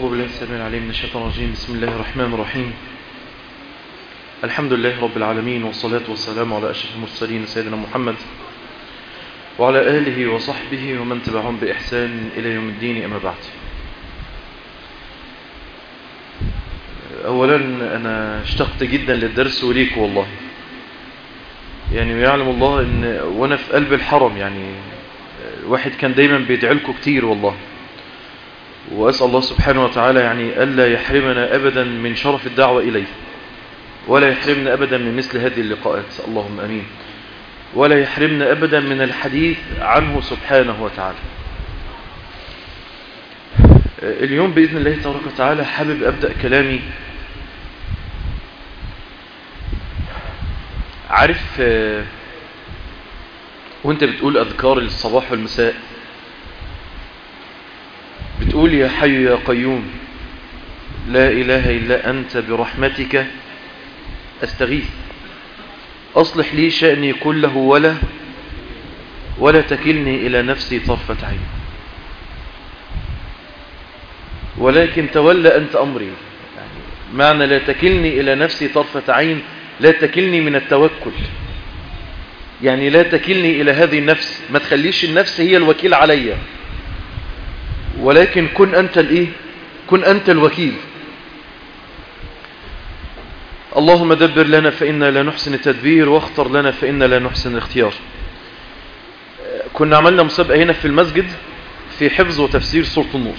أعوذ بالله السميع العليم من الشيطان الرجيم. بسم الله الرحمن الرحيم. الحمد لله رب العالمين، والصلاة والسلام على أشرف المرسلين سيدنا محمد وعلى آله وصحبه ومن تبعهم بإحسان إلى يوم الدين. أما بعد، أولا أنا اشتقت جدا للدرس وليك والله، يعني يعلم الله إن وأنا في قلب الحرم يعني الواحد كان دايما بيدعي لكم كتير والله، وأسأل الله سبحانه وتعالى يعني ألا يحرمنا أبدا من شرف الدعوة إليه، ولا يحرمنا أبدا من مثل هذه اللقاءات، اللهم أمين، ولا يحرمنا أبدا من الحديث عنه سبحانه وتعالى. اليوم بإذن الله تبارك وتعالى حابب أبدأ كلامي. عارف وانت بتقول أذكار الصباح والمساء، بتقول يا حي يا قيوم لا إله إلا أنت برحمتك أستغيث، أصلح لي شأني كله ولا تكلني إلى نفسي طرفة عين، ولكن تولى أنت أمري. يعني معنى لا تكلني إلى نفسي طرفة عين، لا تكلني من التوكل، يعني لا تكلني إلى هذه النفس، ما تخليش النفس هي الوكيل عليا، ولكن كن أنت الإيه؟ كن أنت الوكيل. اللهم دبر لنا فإنا لا نحسن التدبير، واختر لنا فإنا لا نحسن الاختيار. كنا عملنا مسابقة هنا في المسجد في حفظ وتفسير سورة النور،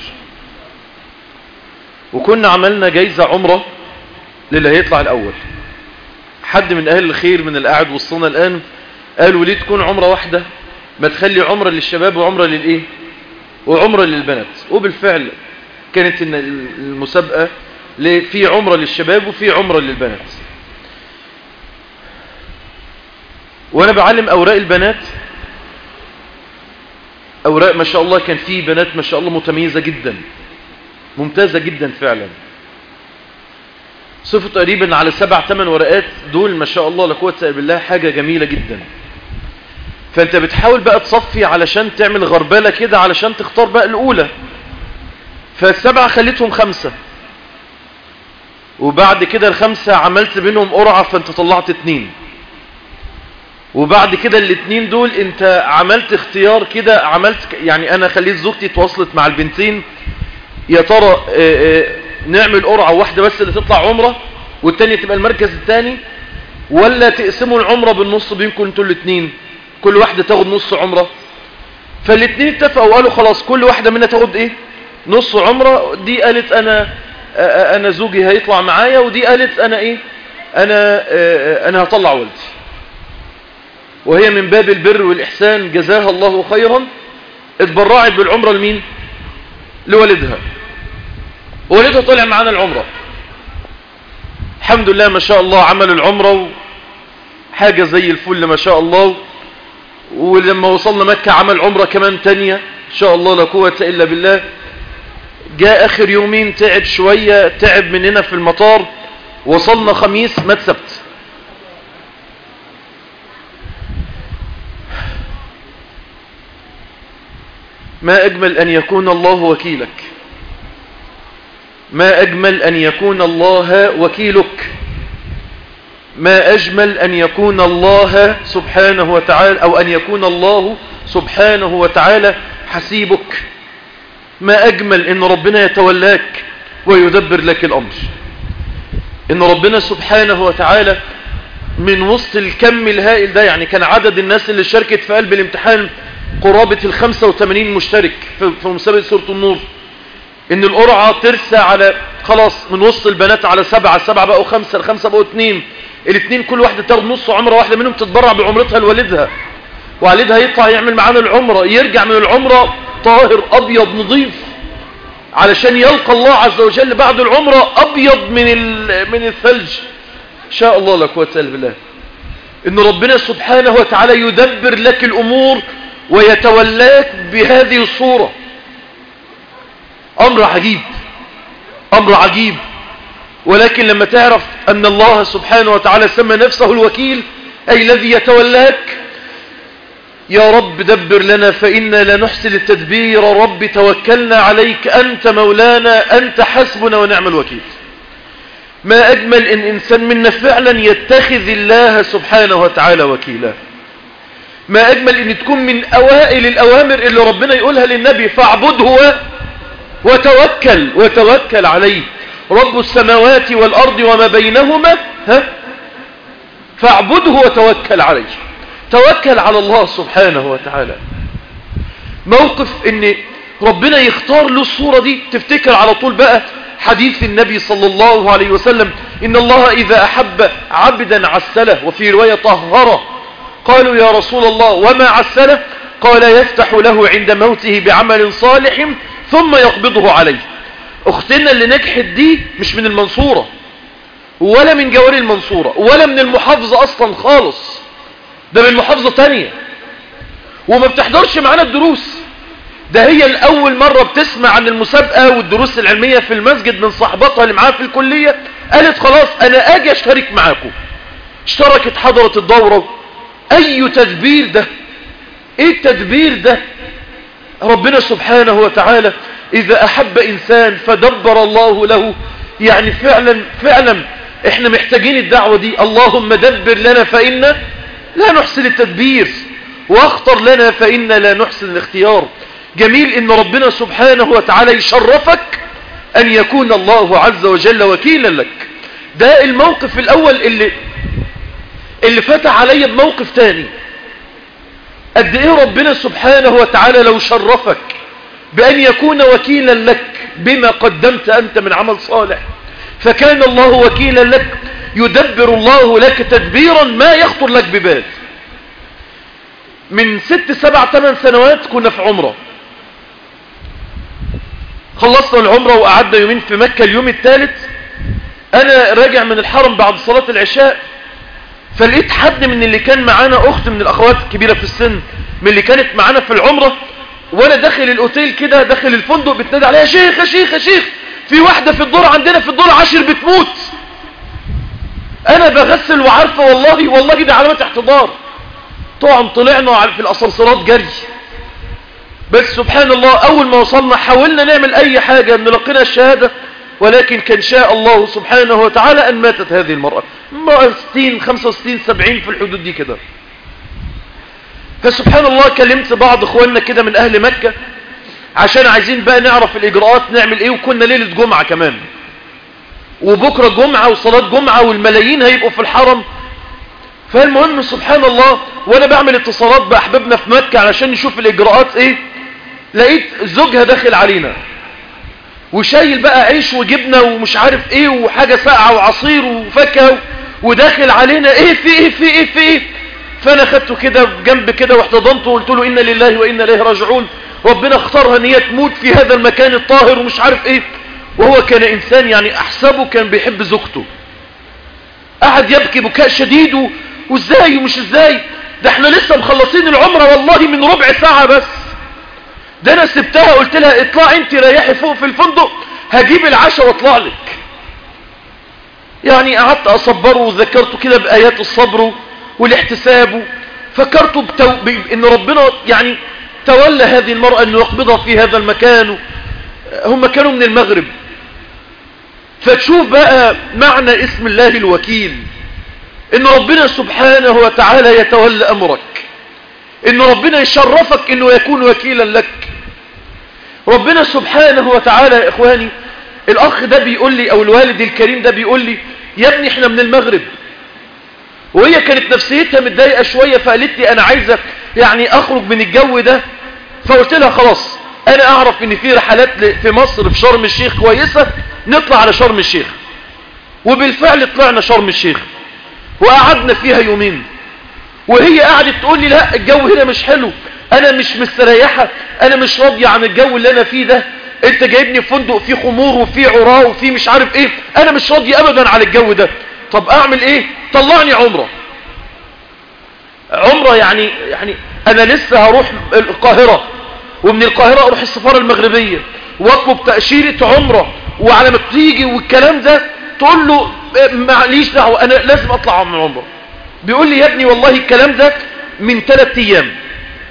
وكنا عملنا جايزة عمرة للي هيطلع الأول. حد من أهل الخير من القاعد وسطنا الآن قالوا ليه تكون عمرة واحدة، ما تخلي عمرة للشباب وعمرة للإيه وعمرة للبنات. وبالفعل كانت المسابقة في عمرة للشباب وفي عمرة للبنات. وأنا بعلم أوراق البنات، أوراق ما شاء الله كان في بنات ما شاء الله متميزة جدا، ممتازة جدا فعلا، صفوا تقريبا على 7-8 ورقات، دول ما شاء الله لا قوة إلا بالله، حاجة جميلة جدا. فأنت بتحاول بقى تصفي علشان تعمل غربالة كده علشان تختار بقى الأولى، فالسبعة خليتهم 5، وبعد كده ال5 عملت بينهم قرعة فانت طلعت 2، وبعد كده ال2 دول انت عملت اختيار كده، عملت يعني انا خليت زوجتي تواصلت مع البنتين، يا ترى نعمل قرعة واحدة بس اللي تطلع عمرة والتانية تبقى المركز الثاني، ولا تقسموا العمرة بالنص بينكم انتوا الاثنين، كل واحدة تاخد نص عمرة. فالاثنين اتفقوا وقالوا خلاص كل واحدة منا تاخد ايه نص عمرة. دي قالت انا زوجي هيطلع معايا، ودي قالت انا ايه انا هطلع والدي. وهي من باب البر والإحسان جزاها الله خيرا اتبرعت بالعمرة لمين؟ لوالدها، ووالدها طلع معانا العمرة الحمد لله ما شاء الله، عمل العمرة حاجة زي الفل ما شاء الله. ولما وصلنا مكة عمل عمرة كمان تانية ان شاء الله لا قوة الا بالله. جاء اخر يومين تعب شوية، تعب مننا في المطار، وصلنا خميس مات سبت. ما اجمل ان يكون الله وكيلك، ما اجمل ان يكون الله وكيلك، ما اجمل ان يكون الله سبحانه وتعالى، او ان يكون الله سبحانه وتعالى حسيبك. ما أجمل إن ربنا يتولاك ويدبر لك الأمر، إن ربنا سبحانه وتعالى من وسط الكم الهائل ده، يعني كان عدد الناس اللي شاركت في قلب الامتحان قرابة 85 مشترك في مسابقة سورة النور، إن القرعة ترسى على خلاص من وسط البنات على 7 بقوا 5، ال5 بقوا 2، الاثنين كل واحدة تاخد نص عمرة واحدة منهم تتبرع بعمرتها لوالدها، ووالدها يطلع يعمل معانا العمرة، يرجع من العمرة طاهر أبيض نظيف علشان يلقى الله عز وجل بعد العمرة أبيض من الثلج. شاء الله لا قوة إلا بالله. إن ربنا سبحانه وتعالى يدبر لك الأمور ويتولاك بهذه الصورة، أمر عجيب، أمر عجيب. ولكن لما تعرف أن الله سبحانه وتعالى سمى نفسه الوكيل، أي الذي يتولاك، يا رب دبر لنا فإنا لا نحسن التدبير، رب توكلنا عليك أنت مولانا أنت حسبنا ونعم الوكيل. ما أجمل إن إنسان منا فعلا يتخذ الله سبحانه وتعالى وكيلا. ما أجمل إن تكون من أوائل الأوامر اللي ربنا يقولها للنبي فاعبده وتوكل عليه، رب السماوات والأرض وما بينهما فاعبده وتوكل عليه. توكل على الله سبحانه وتعالى. موقف إن ربنا يختار له الصورة دي، تفتكر على طول بقى حديث النبي صلى الله عليه وسلم إن الله إذا أحب عبدا عسله، وفي رواية طهره. قالوا يا رسول الله وما عسله؟ قال يفتح له عند موته بعمل صالح ثم يقبضه عليه. أختنا اللي نجحت دي مش من المنصورة ولا من جواري المنصورة ولا من المحافظة أصلا خالص، ده من محافظة تانية وما بتحضرش معانا الدروس. ده هي الأول مرة بتسمع عن المسابقة والدروس العلمية في المسجد من صاحبتها اللي معاها في الكلية، قالت خلاص أنا أجي أشترك معاكم. اشتركت، حضرت الدورة. أي تدبير ده؟ إيه التدبير ده؟ ربنا سبحانه وتعالى إذا أحب إنسان فدبر الله له. يعني فعلا إحنا محتاجين الدعوة دي. اللهم دبر لنا فإنا لا نحسن التدبير، واختر لنا فإنا لا نحسن الاختيار. جميل إن ربنا سبحانه وتعالى يشرفك أن يكون الله عز وجل وكيلا لك. ده الموقف الأول اللي فتح علي بموقف تاني. قد إيه ربنا سبحانه وتعالى لو شرفك بأن يكون وكيلا لك بما قدمت أنت من عمل صالح، فكان الله وكيلا لك، يدبر الله لك تدبيرا ما يخطر لك ببال. من 6 7 8 سنوات كنا في عمرة، خلصنا العمرة وقعدنا يومين في مكة. اليوم الثالث أنا راجع من الحرم بعد صلاة العشاء، فلقيت حد من اللي كان معانا، أخت من الأخوات الكبيرة في السن من اللي كانت معانا في العمرة، وأنا داخل الأوتيل كده داخل الفندق بتنادي عليها شيخ يا شيخ يا شيخ، في واحدة في الدور عندنا في الدور 10 بتموت. أنا بغسل وعارفة والله دي علامة احتضار. طبعا طلعنا في الأسانسيرات جري، بس سبحان الله أول ما وصلنا حاولنا نعمل أي حاجة نلقينا الشهادة، ولكن كان شاء الله سبحانه وتعالى أن ماتت هذه المرأة. 60 65 70 في الحدود دي كده. فسبحان الله كلمت بعض اخواننا كده من أهل مكة عشان عايزين بقى نعرف الإجراءات نعمل إيه، وكنا ليلة جمعة كمان، وبكرة جمعة وصلاة جمعة والملايين هيبقوا في الحرم. فالمهم سبحان الله وأنا بعمل اتصالات بأحبابنا في مكة علشان نشوف الإجراءات إيه، لقيت زوجها داخل علينا وشايل بقى عيش وجبنة ومش عارف إيه وحاجة ساقعة وعصير وفاكهة، وداخل علينا إيه في إيه. فأنا خدته كده جنب كده واحتضنته وقلت له إنا لله وإنا إليه راجعون، ربنا اختارها ان هي تموت في هذا المكان الطاهر ومش عارف إيه. وهو كان إنسان يعني أحسبه كان بيحب زوجته، قعد يبكي بكاء شديد وإزاي ومش إزاي، ده احنا لسه مخلصين العمرة والله من ربع ساعة بس، ده أنا سبتها قلت لها اطلعي انت ريحي فوق في الفندق هجيب العشاء واطلع لك. يعني قعدت أصبره وذكرته كده بآيات الصبر والاحتساب، فكرته إن ربنا يعني تولى هذه المرأة أنه يقبضها في هذا المكان. هم كانوا من المغرب. فتشوف بقى معنى اسم الله الوكيل، إن ربنا سبحانه وتعالى يتولى أمرك، إن ربنا يشرفك إنه يكون وكيلا لك. ربنا سبحانه وتعالى يا إخواني، الأخ ده بيقول لي أو الوالد الكريم ده بيقول لي يا ابني احنا من المغرب، وهي كانت نفسيتها متضايقة شوية، فقالت لي أنا عايزة يعني أخرج من الجو ده. فقلت لها خلاص أنا أعرف إن في رحلات في مصر في شرم الشيخ كويسة، نطلع على شرم الشيخ. وبالفعل طلعنا شرم الشيخ وقعدنا فيها يومين، وهي قعدت تقول لي لا الجو هنا مش حلو، أنا مش مستريحة، أنا مش راضية عن الجو اللي أنا فيه ده، أنت جايبني في فندق فيه خمور وفيه عراة وفيه مش عارف إيه، أنا مش راضية أبدا على الجو ده. طب أعمل إيه؟ طلعني عمرة يعني أنا لسه هروح القاهرة، ومن القاهرة أروح السفارة المغربية واطلب تأشيرة عمرة، وعلى ما تيجي والكلام ده تقول له معليش دعوة أنا لازم أطلع من عمرة. بيقول لي يا ابني والله الكلام ده من 3 أيام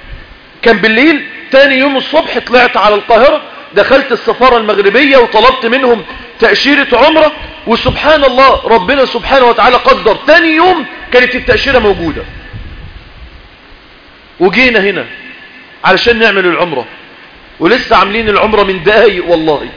كان بالليل. تاني يوم الصبح طلعت على القاهرة، دخلت السفارة المغربية وطلبت منهم تأشيرة عمرة، وسبحان الله ربنا سبحانه وتعالى قدر تاني يوم كانت التأشيرة موجودة، وجينا هنا علشان نعمل العمرة، ولسه عاملين العمرة من دقايق. والله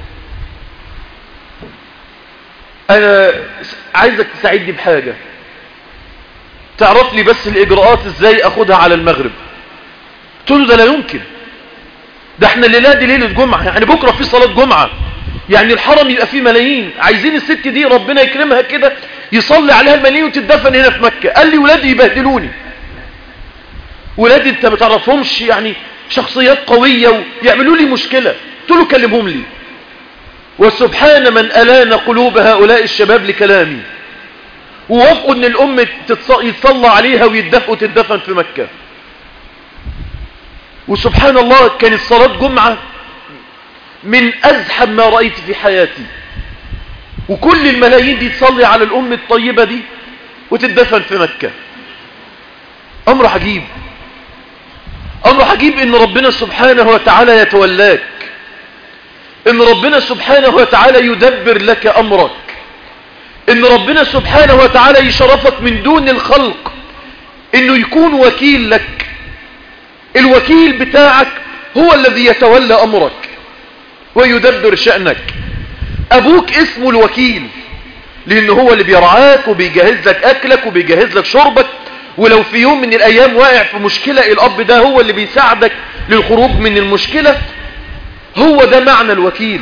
انا عايزك تساعدني بحاجة، تعرف لي بس الاجراءات ازاي اخدها على المغرب. قلت له ده لا يمكن، ده احنا الليلة دي ليلة جمعة، يعني بكرة في صلاة جمعة، يعني الحرم يبقى فيه ملايين، عايزين الست دي ربنا يكرمها كده يصلي عليها الملايين وتدفن هنا في مكة. قال لي ولادي يبهدلوني، ولادي انت ما تعرفهمش، يعني شخصيات قوية ويعملوا لي مشكلة. قلت له كلمهم لي، وسبحان من ألان قلوب هؤلاء الشباب لكلامي، ووافقوا ان الام يتصلى عليها وتدفن في مكة. وسبحان الله كانت صلاة جمعة من أزحم ما رأيت في حياتي، وكل الملايين دي تصلي على الأم الطيبة دي وتدفن في مكة. أمر عجيب، أمر عجيب إن ربنا سبحانه وتعالى يتولاك، إن ربنا سبحانه وتعالى يدبر لك أمرك، إن ربنا سبحانه وتعالى يشرفك من دون الخلق، إنه يكون وكيل لك. الوكيل بتاعك هو الذي يتولى أمرك ويدبر شأنك. أبوك اسمه الوكيل، لأنه هو اللي بيرعاك وبيجهز لك أكلك وبيجهز لك شربك، ولو في يوم من الأيام واقع في مشكلة الأب ده هو اللي بيساعدك للخروج من المشكلة. هو ده معنى الوكيل.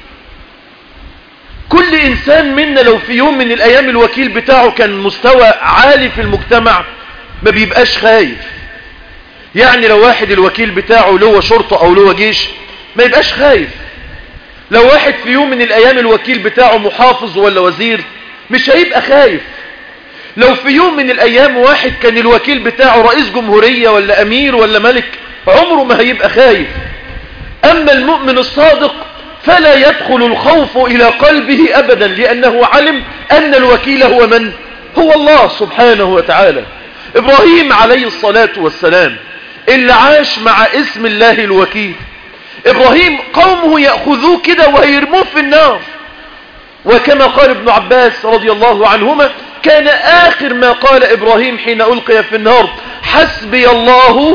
كل إنسان منا لو في يوم من الأيام الوكيل بتاعه كان مستوى عالي في المجتمع ما بيبقاش خايف. يعني لو واحد الوكيل بتاعه له شرطة أو له جيش ما يبقاش خايف. لو واحد في يوم من الأيام الوكيل بتاعه محافظ ولا وزير مش هيبقى خايف. لو في يوم من الأيام واحد كان الوكيل بتاعه رئيس جمهورية ولا أمير ولا ملك عمره ما هيبقى خايف. أما المؤمن الصادق فلا يدخل الخوف إلى قلبه أبدا، لأنه علم أن الوكيل هو من؟ هو الله سبحانه وتعالى. إبراهيم عليه الصلاة والسلام اللي عاش مع اسم الله الوكيل. إبراهيم قومه يأخذوه كده ويرموه في النار، وكما قال ابن عباس رضي الله عنهما كان آخر ما قال إبراهيم حين ألقي في النار حسبي الله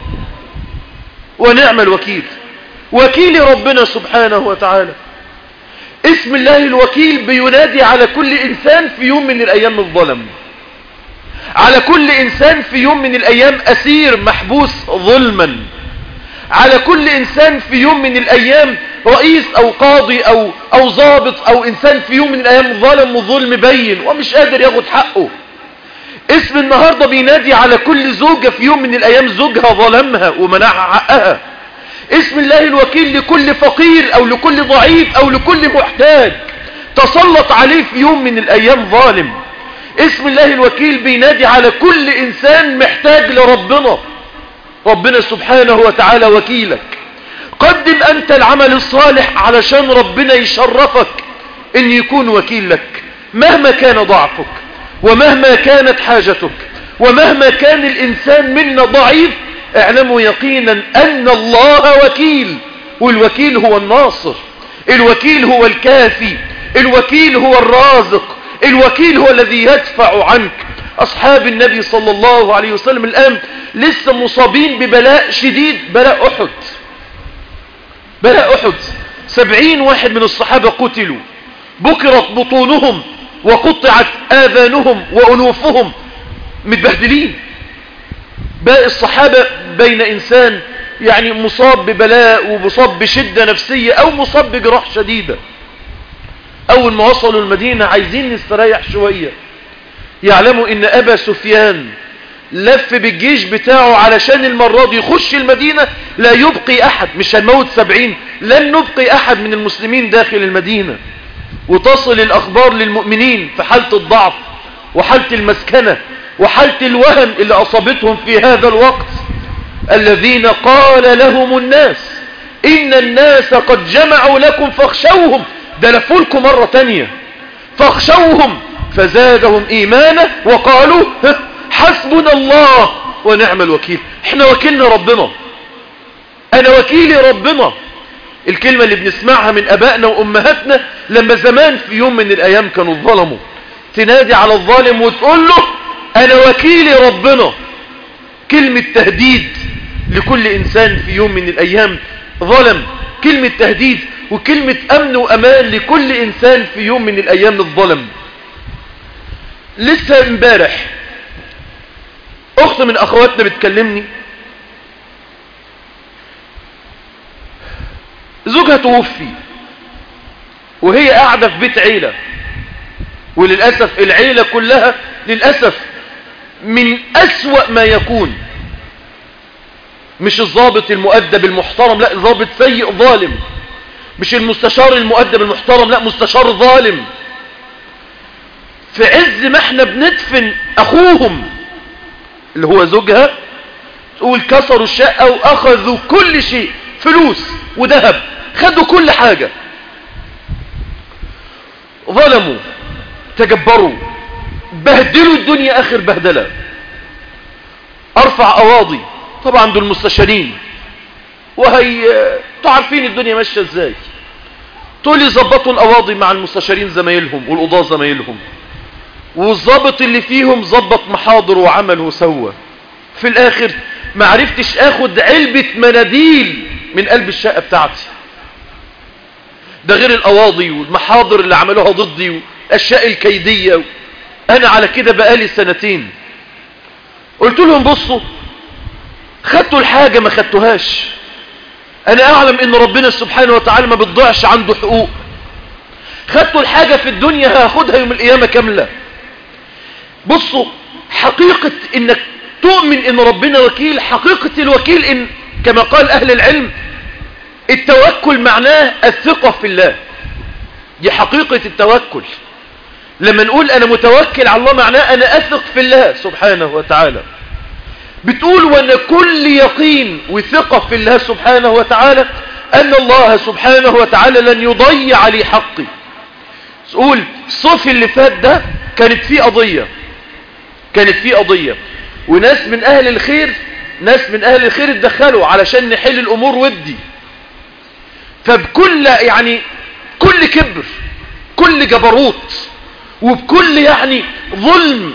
ونعم الوكيل. وكيل ربنا سبحانه وتعالى. اسم الله الوكيل بينادي على كل إنسان في يوم من الأيام الظلم، على كل إنسان في يوم من الأيام أسير محبوس ظلما، على كل إنسان في يوم من الأيام رئيس أو قاضي أو ضابط أو إنسان في يوم من الأيام ظلم وظلم بين ومش قادر ياخد حقه. اسم النهاردة بينادي على كل زوجة في يوم من الأيام زوجها ظلمها ومنعها حقها. اسم الله الوكيل لكل فقير أو لكل ضعيف أو لكل محتاج تسلط عليه في يوم من الأيام ظالم. اسم الله الوكيل بينادي على كل إنسان محتاج لربنا. ربنا سبحانه وتعالى وكيلك. قدم أنت العمل الصالح علشان ربنا يشرفك إن يكون وكيل لك، مهما كان ضعفك ومهما كانت حاجتك ومهما كان الإنسان منا ضعيف. اعلموا يقينا أن الله وكيل، والوكيل هو الناصر، الوكيل هو الكافي، الوكيل هو الرازق، الوكيل هو الذي يدفع عنك. أصحاب النبي صلى الله عليه وسلم الآن لسه مصابين ببلاء شديد، بلاء أحد. بلاء أحد 70 واحد من الصحابة قتلوا، بكرت بطونهم وقطعت آذانهم وأنوفهم، متبهدلين. باقي الصحابة بين إنسان يعني مصاب ببلاء ومصاب بشدة نفسية أو مصاب بجراح شديدة. أول ما وصلوا المدينة عايزين نستريح شوية، يعلموا إن أبا سفيان لف بالجيش بتاعه علشان المرة دي يخش المدينة لا يبقي أحد، مش هنموت 70، لن نبقي أحد من المسلمين داخل المدينة. وتصل الأخبار للمؤمنين في حالة الضعف وحالة المسكنة وحالة الوهن اللي أصابتهم في هذا الوقت. الذين قال لهم الناس إن الناس قد جمعوا لكم فاخشوهم، ده لفوا لكم مرة تانية، فاخشوهم فزادهم إيمانا وقالوا حسبنا الله ونعم الوكيل. احنا وكلنا ربنا، انا وكيلي ربنا. الكلمة اللي بنسمعها من ابائنا وامهاتنا لما زمان في يوم من الايام كانوا ظلموا، تنادي على الظالم وتقول له انا وكيلي ربنا. كلمة تهديد لكل انسان في يوم من الايام ظلم، كلمة تهديد وكلمة امن وامان لكل انسان في يوم من الايام الظلم. لسه امبارح اخت من اخواتنا بتكلمني، زوجها توفي وهي قاعدة في بيت عيلة، وللأسف العيلة كلها للأسف من أسوأ ما يكون. مش الضابط المؤدب المحترم، لا ضابط سيء ظالم. مش المستشار المؤدب المحترم، لا مستشار ظالم. في عز ما احنا بندفن اخوهم اللي هو زوجها، تقول كسروا الشقة واخذوا كل شيء، فلوس وذهب، خدوا كل حاجة، ظلموا، تجبروا، بهدلوا الدنيا اخر بهدلة. ارفع قواضي، طبعا دول مستشارين وهي تعرفين الدنيا ماشية ازاي، تقول لي ظبطوا القواضي مع المستشارين زمايلهم والقضاة زمايلهم، والضابط اللي فيهم ظبط محاضر وعمل وسوى. في الاخر ما عرفتش اخد علبة مناديل من قلب الشقة بتاعتي، ده غير القواضي والمحاضر اللي عملوها ضدي والاشياء الكيدية. انا على كده بقالي سنتين. قلت لهم بصوا، خدتوا الحاجة ما خدتوهاش، انا اعلم ان ربنا سبحانه وتعالى ما بتضيعش عنده حقوق. خدتوا الحاجة في الدنيا هاخدها يوم القيامة كاملة. بصوا، حقيقة انك تؤمن ان ربنا وكيل، حقيقة الوكيل ان كما قال اهل العلم التوكل معناه الثقة في الله. دي حقيقة التوكل. لما نقول انا متوكل على الله معناه انا اثق في الله سبحانه وتعالى. بتقول وانا كل يقين وثقة في الله سبحانه وتعالى ان الله سبحانه وتعالى لن يضيع لي حقي. تقول الصيف اللي فات ده كانت فيه قضية وناس من اهل الخير اتدخلوا علشان نحل الامور ودي. فبكل كل كبر، كل جبروت، وبكل ظلم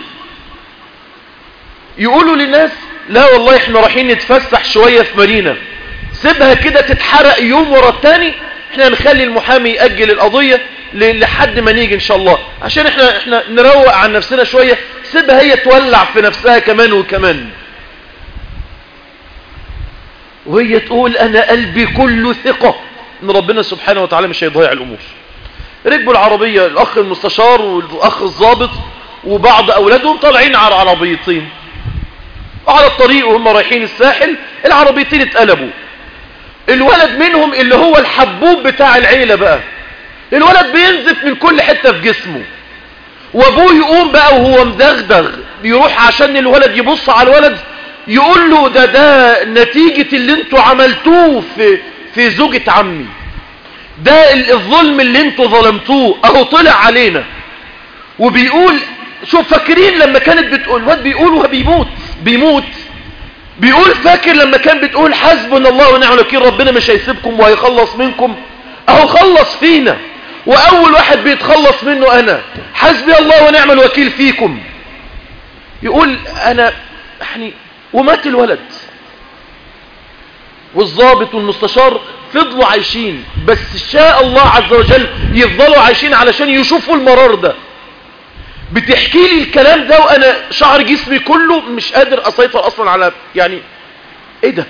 يقولوا للناس لا والله احنا رايحين نتفسح شوية في مارينا، سيبها كده تتحرق يوم ورا التاني، احنا نخلي المحامي يأجل القضية لحد ما نيجي ان شاء الله عشان احنا نروق عن نفسنا شوية، سيبها هي تولع في نفسها كمان وكمان. وهي تقول انا قلبي كله ثقة ان ربنا سبحانه وتعالى مش هيضيع الامور. ركبوا العربية الاخ المستشار والاخ الضابط وبعض اولادهم طالعين على عربيتين، وعلى الطريق وهم رايحين الساحل العربيتين اتقلبوا. الولد منهم اللي هو الحبوب بتاع العيلة بقى، الولد بينزف من كل حتة في جسمه، وابوه يقوم بقى وهو مدغدغ بيروح عشان الولد يبص على الولد يقول له ده نتيجة اللي انتوا عملتوه في زوجة عمي، ده الظلم اللي انتوا ظلمتوه اهو طلع علينا. وبيقول شوف فاكرين لما كانت بتقول الواد بيقول وهو بيموت بيقول فاكر لما كان بتقول حسبنا الله ونعم الوكيل، ربنا مش هيسيبكم وهيخلص منكم، اهو خلص فينا واول واحد بيتخلص منه انا، حسبي الله ونعم الوكيل فيكم. يقول انا ومات الولد، والضابط والمستشار فضلوا عايشين، بس شاء الله عز وجل يفضلوا عايشين علشان يشوفوا المرار ده. بتحكي لي الكلام ده وانا شعر جسمي كله مش قادر اسيطر اصلا على ايه ده.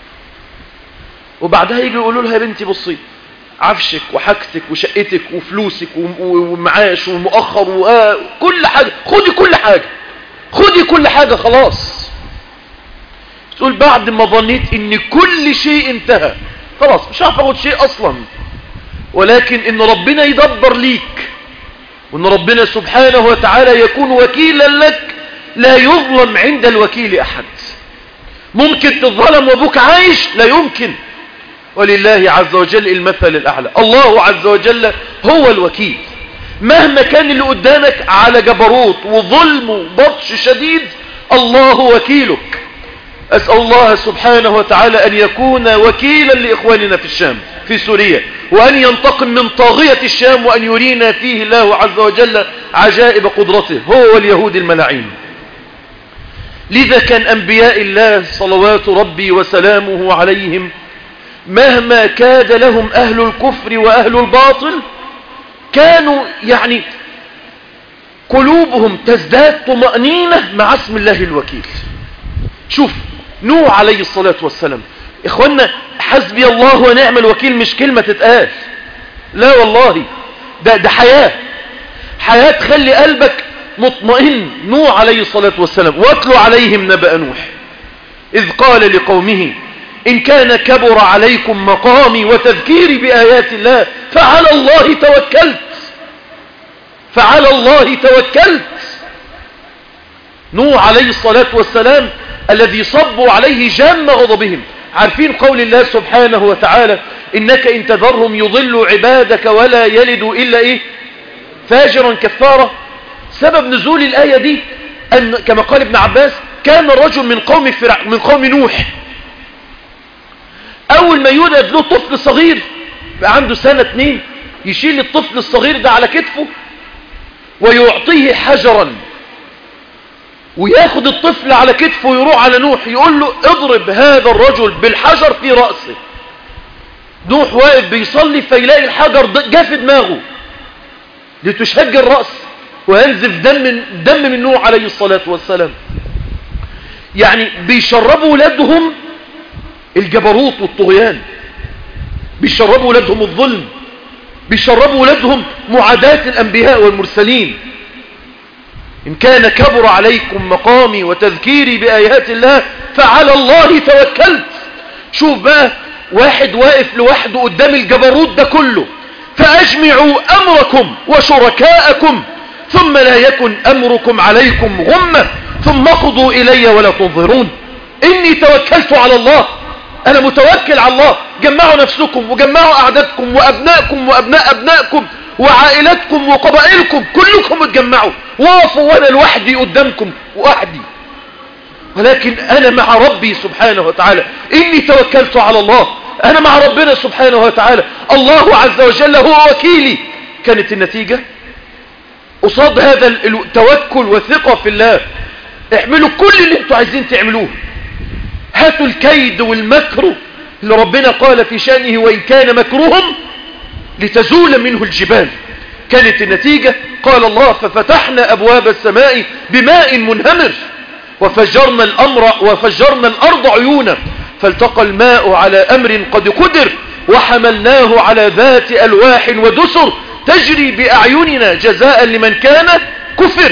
وبعدها يجي يقولوا لها يا بنتي بصي، عفشك وحاجتك وشقتك وفلوسك ومعاش ومؤخر وكل حاجة، خدي كل حاجة خلاص. تقول بعد ما ظنيت ان كل شيء انتهى خلاص مش عارف اخد شيء اصلا، ولكن ان ربنا يدبر ليك وان ربنا سبحانه وتعالى يكون وكيلا لك. لا يظلم عند الوكيل احد. ممكن تظلم وابوك عايش؟ لا يمكن. ولله عز وجل المثل الاعلى. الله عز وجل هو الوكيل. مهما كان اللي قدامك على جبروت وظلم وبطش شديد، الله وكيلك. أسأل الله سبحانه وتعالى أن يكون وكيلا لإخواننا في الشام في سوريا، وأن ينتقم من طاغية الشام، وأن يرينا فيه الله عز وجل عجائب قدرته هو واليهود الملاعين. لذا كان أنبياء الله صلوات ربي وسلامه عليهم مهما كاد لهم أهل الكفر وأهل الباطل كانوا يعني قلوبهم تزداد طمأنينة مع اسم الله الوكيل. شوف نوح عليه الصلاة والسلام، إخوانا حسبي الله ونعم الوكيل مش كلمة تتقال، لا والله ده حياة تخلي قلبك مطمئن. نوح عليه الصلاة والسلام واتلو عليهم نبأ نوح إذ قال لقومه إن كان كبر عليكم مقامي وتذكيري بآيات الله فعلى الله توكلت. نوح عليه الصلاة والسلام الذي صبوا عليه جام غضبهم. عارفين قول الله سبحانه وتعالى إنك إن تذرهم يضلوا عبادك ولا يلدوا إلا فاجرا كفارا. سبب نزول الآية دي أن كما قال ابن عباس كان رجل من قوم نوح أول ما يولد له طفل صغير بقى عنده 2 يشيل الطفل الصغير ده على كتفه ويعطيه حجرا وياخد الطفل على كتفه ويروح على نوح يقول له اضرب هذا الرجل بالحجر في رأسه. نوح واقف بيصلي فيلاقي الحجر جاء في دماغه لتشج الرأس وينزف دم من نوح عليه الصلاة والسلام. يعني بيشربوا ولادهم الجبروت والطغيان، بيشربوا ولادهم الظلم، بيشربوا ولادهم معاداة الأنبياء والمرسلين. إن كان كبر عليكم مقامي وتذكيري بآيات الله فعلى الله توكلت. شوف بقى واحد واقف لوحده قدام الجبروت ده كله، فأجمعوا أمركم وشركاءكم ثم لا يكن أمركم عليكم غمة ثم اقضوا إلي ولا تنظرون. إني توكلت على الله، أنا متوكل على الله. جمعوا نفسكم وجمعوا أعدادكم وأبنائكم وأبناء أبنائكم وعائلتكم وقبائلكم كلكم اتجمعوا وقفوا وأنا لوحدي قدامكم وحدي، ولكن أنا مع ربي سبحانه وتعالى. إني توكلت على الله، أنا مع ربنا سبحانه وتعالى، الله عز وجل هو وكيلي. كانت النتيجة قصاد هذا التوكل والثقة في الله اعملوا كل اللي انتوا عايزين تعملوه. هاتوا الكيد والمكر اللي ربنا قال في شأنه وإن كان مكرهم لتزول منه الجبال. كانت النتيجة قال الله ففتحنا أبواب السماء بماء منهمر وفجرنا الأرض عيونا فالتقى الماء على أمر قد قدر وحملناه على ذات ألواح ودسر تجري بأعيننا جزاء لمن كان كفر.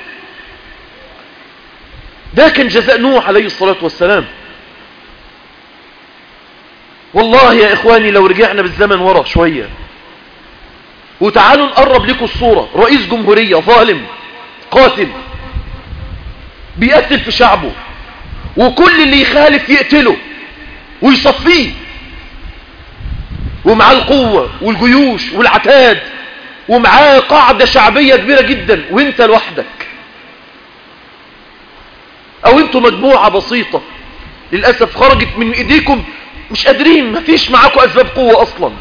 ده كان جزاء نوح عليه الصلاة والسلام. والله يا إخواني لو رجعنا بالزمن ورا شوية وتعالوا نقرب لكم الصورة، رئيس جمهورية ظالم قاتل بيقتل في شعبه وكل اللي يخالف يقتله ويصفيه ومعاه القوة والجيوش والعتاد ومعاه قاعدة شعبية كبيرة جدا وانت لوحدك او انتوا مجموعة بسيطة للأسف خرجت من ايديكم مش قادرين، مفيش معاكم اسباب قوة اصلا.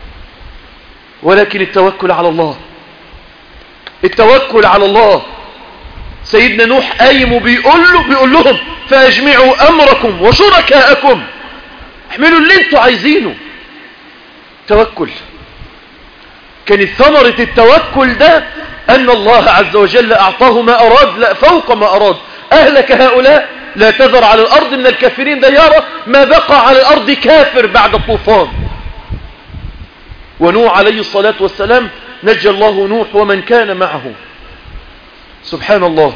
ولكن التوكل على الله، التوكل على الله. سيدنا نوح قايم وبيقول لهم فاجمعوا امركم وشركاءكم، اعملوا اللي انتوا عايزينه. توكل. كانت ثمرة التوكل ده ان الله عز وجل اعطاه ما اراد، لا فوق ما اراد. اهلك هؤلاء لا تذر على الارض من الكافرين ديارا، ما بقى على الارض كافر بعد الطوفان. ونوح عليه الصلاة والسلام نجى الله نوح ومن كان معه. سبحان الله.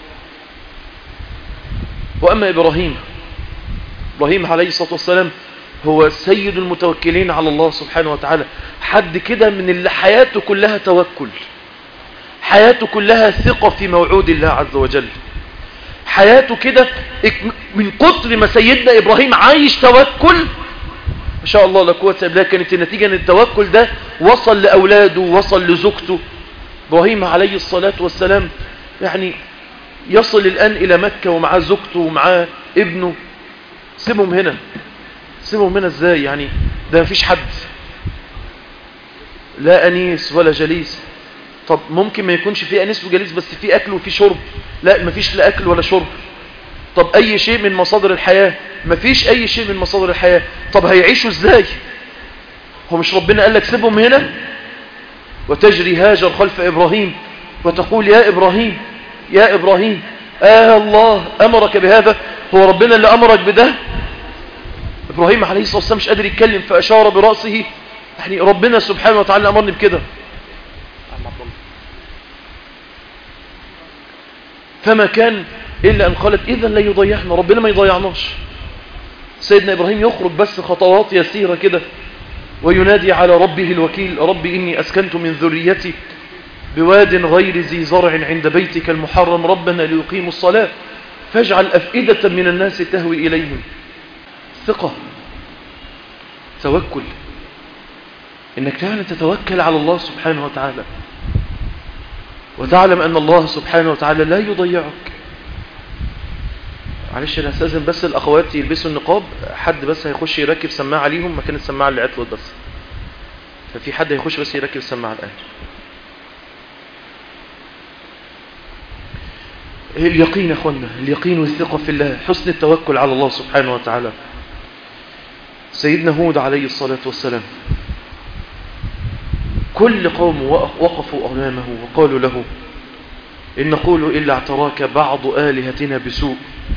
وأما إبراهيم عليه الصلاة والسلام هو سيد المتوكلين على الله سبحانه وتعالى. حد كده من اللي حياته كلها توكل، حياته كلها ثقة في موعود الله عز وجل. حياته كده من كتر ما سيدنا إبراهيم عايش توكل ما شاء الله لا قوة إلا بالله. كانت النتيجة ان التوكل ده وصل لأولاده ووصل لزوجته. إبراهيم عليه الصلاة والسلام يعني يصل الآن إلى مكة ومعاه زوجته ومعاه ابنه سيبهم هنا. سيبهم هنا ازاي يعني؟ ده مفيش حد، لا أنيس ولا جليس. طب ممكن ما يكونش فيه أنيس وجليس بس فيه أكل وفيه شرب. لا، مفيش لا أكل ولا شرب. طب أي شيء من مصادر الحياة؟ مفيش أي شيء من مصادر الحياة. طب هيعيشوا ازاي؟ هو مش ربنا قال لك سيبهم هنا؟ وتجري هاجر خلف إبراهيم وتقول يا إبراهيم يا إبراهيم، الله أمرك بهذا؟ هو ربنا اللي أمرك بده؟ إبراهيم عليه الصلاة والسلام مش قادر يتكلم فأشار برأسه. يعني ربنا سبحانه وتعالى أمرني بكده. فما كان إلا أن قالت إذا لا يضيعنا، ربنا ما يضيعناش. سيدنا إبراهيم يخرج بس خطوات يسيرة كده وينادي على ربه الوكيل: ربي إني أسكنت من ذريتي بواد غير ذي زرع عند بيتك المحرم ربنا ليقيموا الصلاة فاجعل أفئدة من الناس تهوي إليهم. ثقة، توكل، إنك فعلا تتوكل على الله سبحانه وتعالى وتعلم أن الله سبحانه وتعالى لا يضيعك. معلش أنا أستاذن بس الأخوات يلبسوا النقاب، حد بس هيخش يركب سماعة عليهم مكان السماعة اللي عطلت بس، ففي حد هيخش بس يركب السماعة الآن. اليقين يا أخوانا، اليقين والثقة في الله، حسن التوكل على الله سبحانه وتعالى. سيدنا هود عليه الصلاة والسلام كل قوم وقفوا أمامه وقالوا له إن نقول إلا اعتراك بعض آلهتنا بسوء.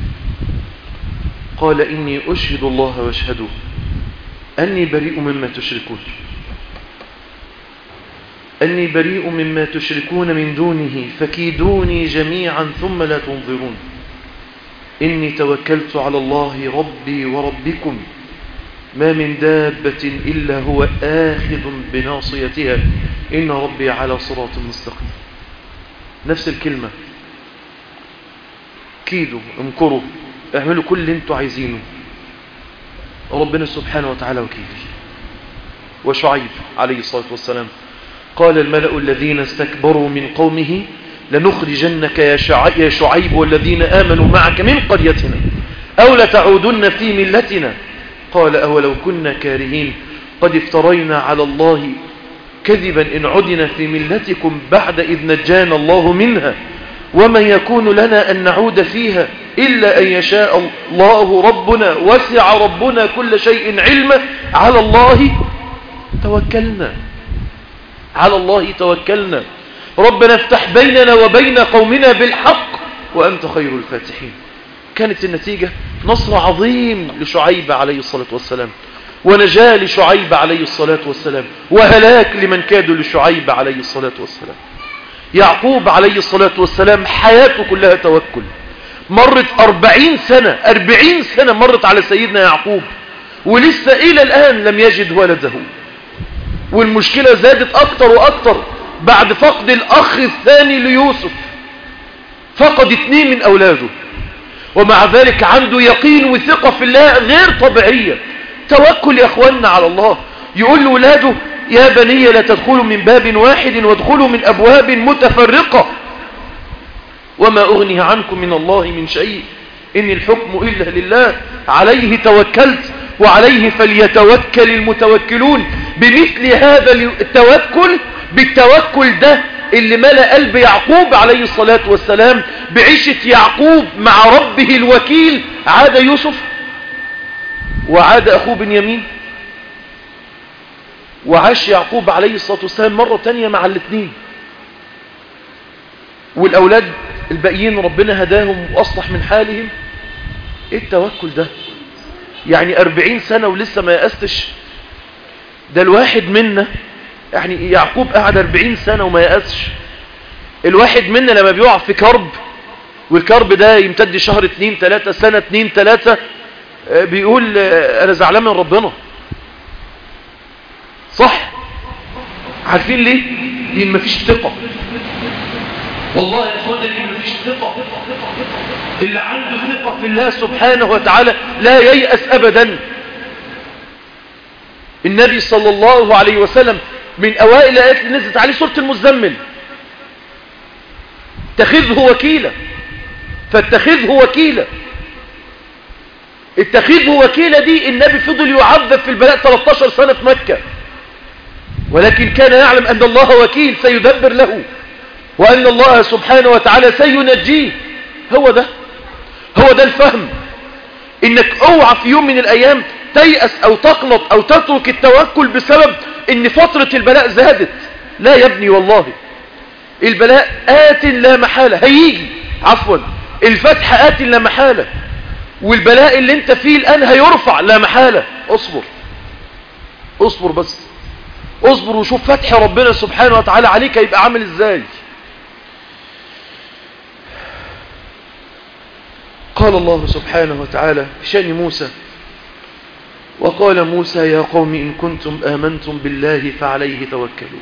قال إني أشهد الله واشهدوا أني بريء مما تشركون، أني بريء مما تشركون من دونه فكيدوني جميعا ثم لا تنظرون إني توكلت على الله ربي وربكم ما من دابة إلا هو آخذ بناصيتها إن ربي على صراط مستقيم. نفس الكلمة، كيدوا امكروا اعملوا كل اللي انتوا عايزينه، ربنا سبحانه وتعالى وكيلي. وشعيب عليه الصلاة والسلام قال الملأ الذين استكبروا من قومه لنخرجنك يا شعيب والذين آمنوا معك من قريتنا أو لتعودن في ملتنا. قال أولو كنا كارهين قد افترينا على الله كذبا إن عدنا في ملتكم بعد إذ نجانا الله منها وما يكون لنا أن نعود فيها إلا أن يشاء الله ربنا وسع ربنا كل شيء علما على الله توكلنا، على الله توكلنا. ربنا افتح بيننا وبين قومنا بالحق وأنت خير الفاتحين. كانت النتيجة نصر عظيم لشعيب عليه الصلاة والسلام ونجاة لشعيب عليه الصلاة والسلام وهلاك لمن كادوا لشعيب عليه الصلاة والسلام. يعقوب عليه الصلاة والسلام حياته كلها توكل. مرت 40 سنة مرت على سيدنا يعقوب ولسه إلى الآن لم يجد ولده، والمشكلة زادت أكتر وأكتر بعد فقد الأخ الثاني ليوسف، فقد 2 من أولاده، ومع ذلك عنده يقين وثقة في الله غير طبيعية. توكل يا أخواننا على الله. يقول لأولاده يا بني لا تدخلوا من باب واحد وادخلوا من أبواب متفرقة وما أغني عنكم من الله من شيء إن الحكم إلا لله عليه توكلت وعليه فليتوكل المتوكلون. بمثل هذا التوكل، بالتوكل ده اللي ملأ قلب يعقوب عليه الصلاة والسلام بعيشة يعقوب مع ربه الوكيل، عاد يوسف وعاد أخوه بنيامين وعاش يعقوب عليه الصلاة والسلام مرة تانية مع الاثنين، والأولاد الباقيين ربنا هداهم وأصلح من حالهم. ايه التوكل ده؟ يعني 40 سنة ولسه ما يأستش. ده الواحد منا، يعني يعقوب قعد 40 سنة وما يأسش. الواحد منا لما بيقع في كرب والكرب ده يمتد شهر 2 3 سنة 2 3 بيقول انا زعلان من ربنا، صح؟ عارفين ليه؟ لان مفيش ثقة. والله يا اخوانا لان مفيش ثقة. اللي عنده ثقة في الله سبحانه وتعالى لا ييأس ابدا. النبي صلى الله عليه وسلم من اوائل الايات اللي نزلت عليه سورة المزمل اتخذه وكيلا، فاتخذه وكيلا. اتخذه وكيلا دي النبي فضل يعذب في البلاء 13 سنة في مكة، ولكن كان يعلم أن الله وكيل سيدبر له، وأن الله سبحانه وتعالى سينجيه. هو ده الفهم. إنك اوعى في يوم من الأيام تيأس أو تقنط أو تترك التوكل بسبب إن فترة البلاء زادت. لا يا ابني، والله البلاء آت لا محالة، هيجي عفوا الفتح آت لا محالة، والبلاء اللي انت فيه الآن هيرفع لا محالة. اصبر بس، اصبر وشوف فتح ربنا سبحانه وتعالى عليك هيبقى عامل ازاي. قال الله سبحانه وتعالى في شأن موسى: وقال موسى يا قوم إن كنتم آمنتم بالله فعليه توكلوا.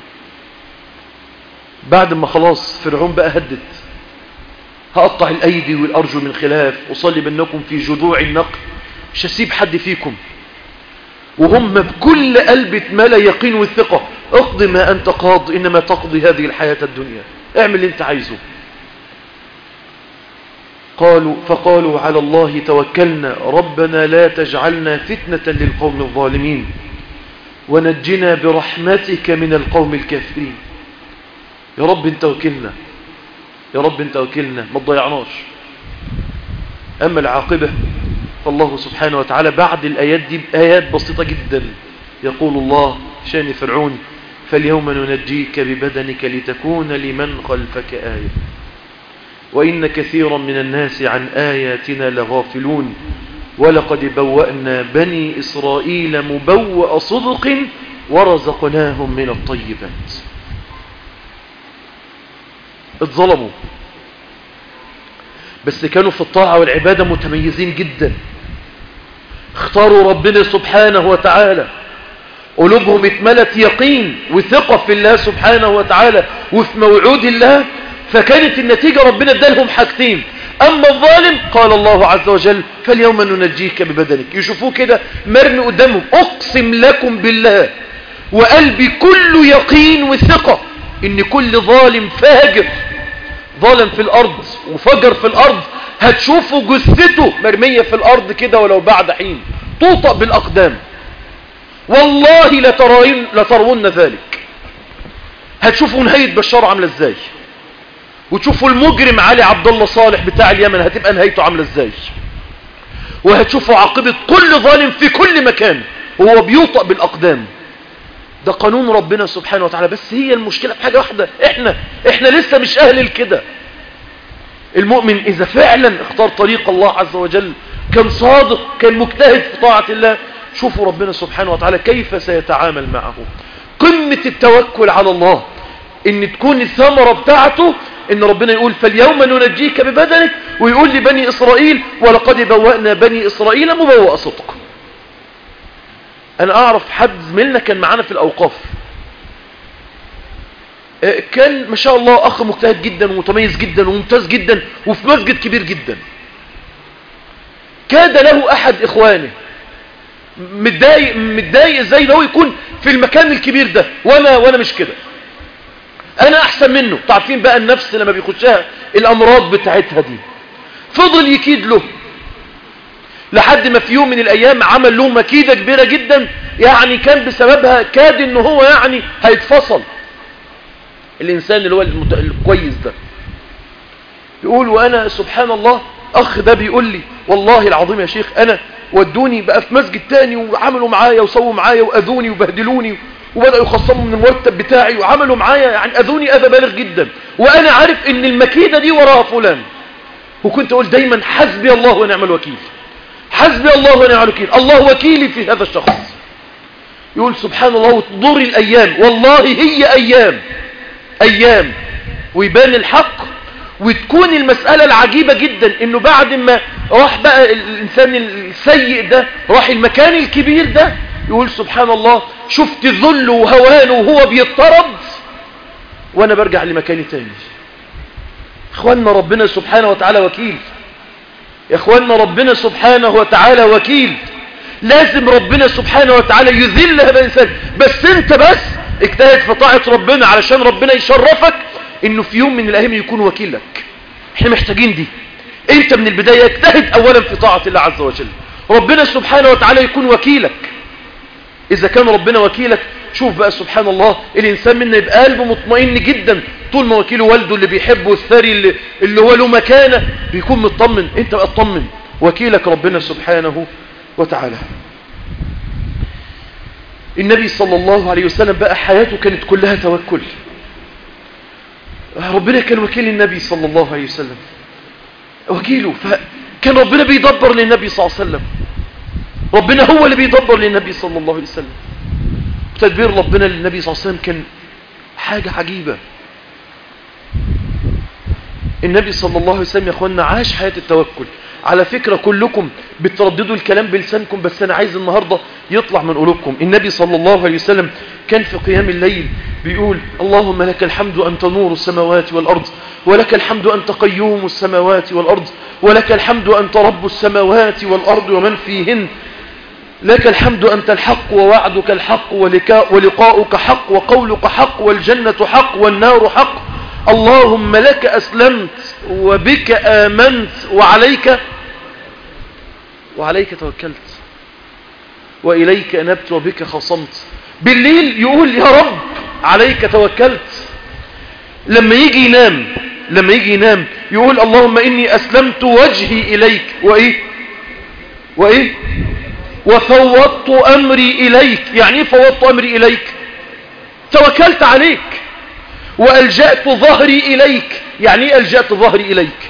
بعد ما خلاص فرعون بقى هدد: هقطع الأيدي والأرجل من خلاف، أصلبنكم في جذوع النخل، مش هسيب حد فيكم. وهم بكل قلب اتملى يقين والثقة: اقضي ما أنت قاض، إنما تقضي هذه الحياة الدنيا، اعمل اللي انت عايزه. فقالوا على الله توكلنا ربنا لا تجعلنا فتنة للقوم الظالمين ونجنا برحمتك من القوم الكافرين. يا رب انت وكلنا، يا رب انت وكلنا، ما تضيعناش. أما العاقبة فالله سبحانه وتعالى بعد الآيات دي بآيات بسيطة جدا يقول الله شان فرعون: فاليوم ننجيك ببدنك لتكون لمن خلفك آية وإن كثيرا من الناس عن آياتنا لغافلون ولقد بوأنا بني إسرائيل مبوأ صدق ورزقناهم من الطيبات. اتظلموا بس كانوا في الطاعة والعبادة متميزين جدا، اختاروا ربنا سبحانه وتعالى، قلوبهم اتملت يقين وثقة في الله سبحانه وتعالى وفي موعود الله، فكانت النتيجة ربنا ادالهم حاجتين. أما الظالم قال الله عز وجل: فاليوم ننجيك ببدنك. يشوفوه كده مرمي قدامهم، أقسم لكم بالله وقلبي كله يقين وثقة إن كل ظالم فاجر ظالم في الأرض وفجر في الأرض هتشوفوا جثته مرمية في الأرض كده ولو بعد حين توطأ بالأقدام. والله لترون ذلك. هتشوفوا نهاية بشار عاملة ازاي، وتشوفوا المجرم علي عبد الله صالح بتاع اليمن هتبقى نهايته عاملة ازاي، وهتشوفوا عاقبة كل ظالم في كل مكان وهو بيوطأ بالأقدام. ده قانون ربنا سبحانه وتعالى. بس هي المشكلة في حاجة واحدة، احنا لسه مش أهل الكده. المؤمن إذا فعلا اختار طريق الله عز وجل، كان صادق، كان مجتهد في طاعة الله، شوفوا ربنا سبحانه وتعالى كيف سيتعامل معه. قمة التوكل على الله ان تكون الثمرة بتاعته ان ربنا يقول: فاليوم ننجيك ببدنك، ويقول لبني إسرائيل: ولقد بوأنا بني إسرائيل مبوأ صدق. انا اعرف حد زميلنا كان معانا في الأوقاف، كان ما شاء الله اخ مجتهد جدا ومتميز جدا وممتاز جدا وفي مسجد كبير جدا. كاد له احد اخوانه متضايق ازاي لو يكون في المكان الكبير ده وانا مش كده، انا احسن منه. تعرفين بقى النفس لما بيخشها الامراض بتاعتها دي، فضل يكيد له لحد ما في يوم من الايام عمل له مكيدة كبيرة جدا، يعني كان بسببها كاد انه هو يعني هيتفصل. الانسان اللي هو الكويس ده يقول: وانا سبحان الله اخ ده بيقول لي: والله العظيم يا شيخ انا ودوني بقى في مسجد تاني وعملوا معايا وسووا معايا واذوني وبهدلوني وبدأوا يخصموا من المرتب بتاعي وعملوا معايا يعني اذوني اذى بالغ جدا، وانا عارف ان المكيدة دي وراها فلان. وكنت اقول دايما: حسبي الله ونعم الوكيل، حسبي الله ونعم الوكيل، الله وكيلي في هذا الشخص. يقول سبحان الله وتدور الايام، والله هي ايام ويبان الحق، وتكون المسألة العجيبة جدا انه بعد ما راح بقى الانسان السيء ده راح المكان الكبير ده، يقول سبحان الله شفت ذله وهوانه وهو بيضطرد وانا برجع لمكاني تاني. اخواننا ربنا سبحانه وتعالى وكيل، يا اخواننا ربنا سبحانه وتعالى وكيل. لازم ربنا سبحانه وتعالى يذل هذا الانسان، بس انت بس اجتهد في طاعة ربنا علشان ربنا يشرفك انه في يوم من الايام يكون وكيلك. احنا محتاجين دي. انت من البداية اجتهد اولا في طاعة الله عز وجل، ربنا سبحانه وتعالى يكون وكيلك. إذا كان ربنا وكيلك، شوف بقى سبحان الله، الإنسان منا يبقى قلبه مطمئن جدا طول ما وكيله والده اللي بيحبه الثري اللي هو له مكانة بيكون مطمن. انت بقى اطمن، وكيلك ربنا سبحانه وتعالى. النبي صلى الله عليه وسلم بقى حياته كانت كلها توكل. ربنا كان وكيل النبي صلى الله عليه وسلم، وكيله، فكان ربنا بيدبر للنبي صلى الله عليه وسلم. ربنا هو اللي بيدبر للنبي صلى الله عليه وسلم. تدبير ربنا للنبي صلى الله عليه وسلم كان حاجة عجيبة. النبي صلى الله عليه وسلم يا اخوانا عاش حياة التوكل. على فكرة كلكم بترددوا الكلام بلسانكم، بس أنا عايز النهاردة يطلع من قلوبكم. النبي صلى الله عليه وسلم كان في قيام الليل بيقول: اللهم لك الحمد أنت نور السماوات والأرض، ولك الحمد أنت قيوم السماوات والأرض، ولك الحمد أنت رب السماوات والأرض ومن فيهن، لك الحمد أنت الحق ووعدك الحق ولقاؤك حق وقولك حق والجنة حق والنار حق، اللهم لك أسلمت وبك آمنت وعليك توكلت وإليك أنبت وبك خصمت. بالليل يقول: يا رب عليك توكلت. لما يجي ينام يقول: اللهم إني أسلمت وجهي إليك وإيه وفوضت أمري إليك. يعني إيه فوضت أمري إليك؟ توكلت عليك. وألجأت ظهري إليك. يعني إيه ألجأت ظهري إليك؟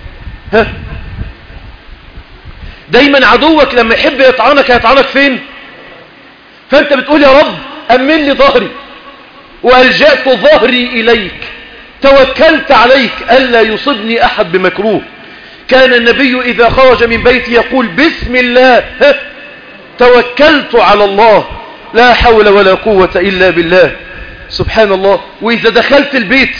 دايما عدوك لما يحب يطعنك هيطعنك فين؟ فأنت بتقول: يا رب أمن لي ظهري، وألجأت ظهري إليك، توكلت عليك ألا يصبني أحد بمكروه. كان النبي إذا خرج من بيته يقول: بسم الله توكلت على الله لا حول ولا قوة إلا بالله. سبحان الله. وإذا دخلت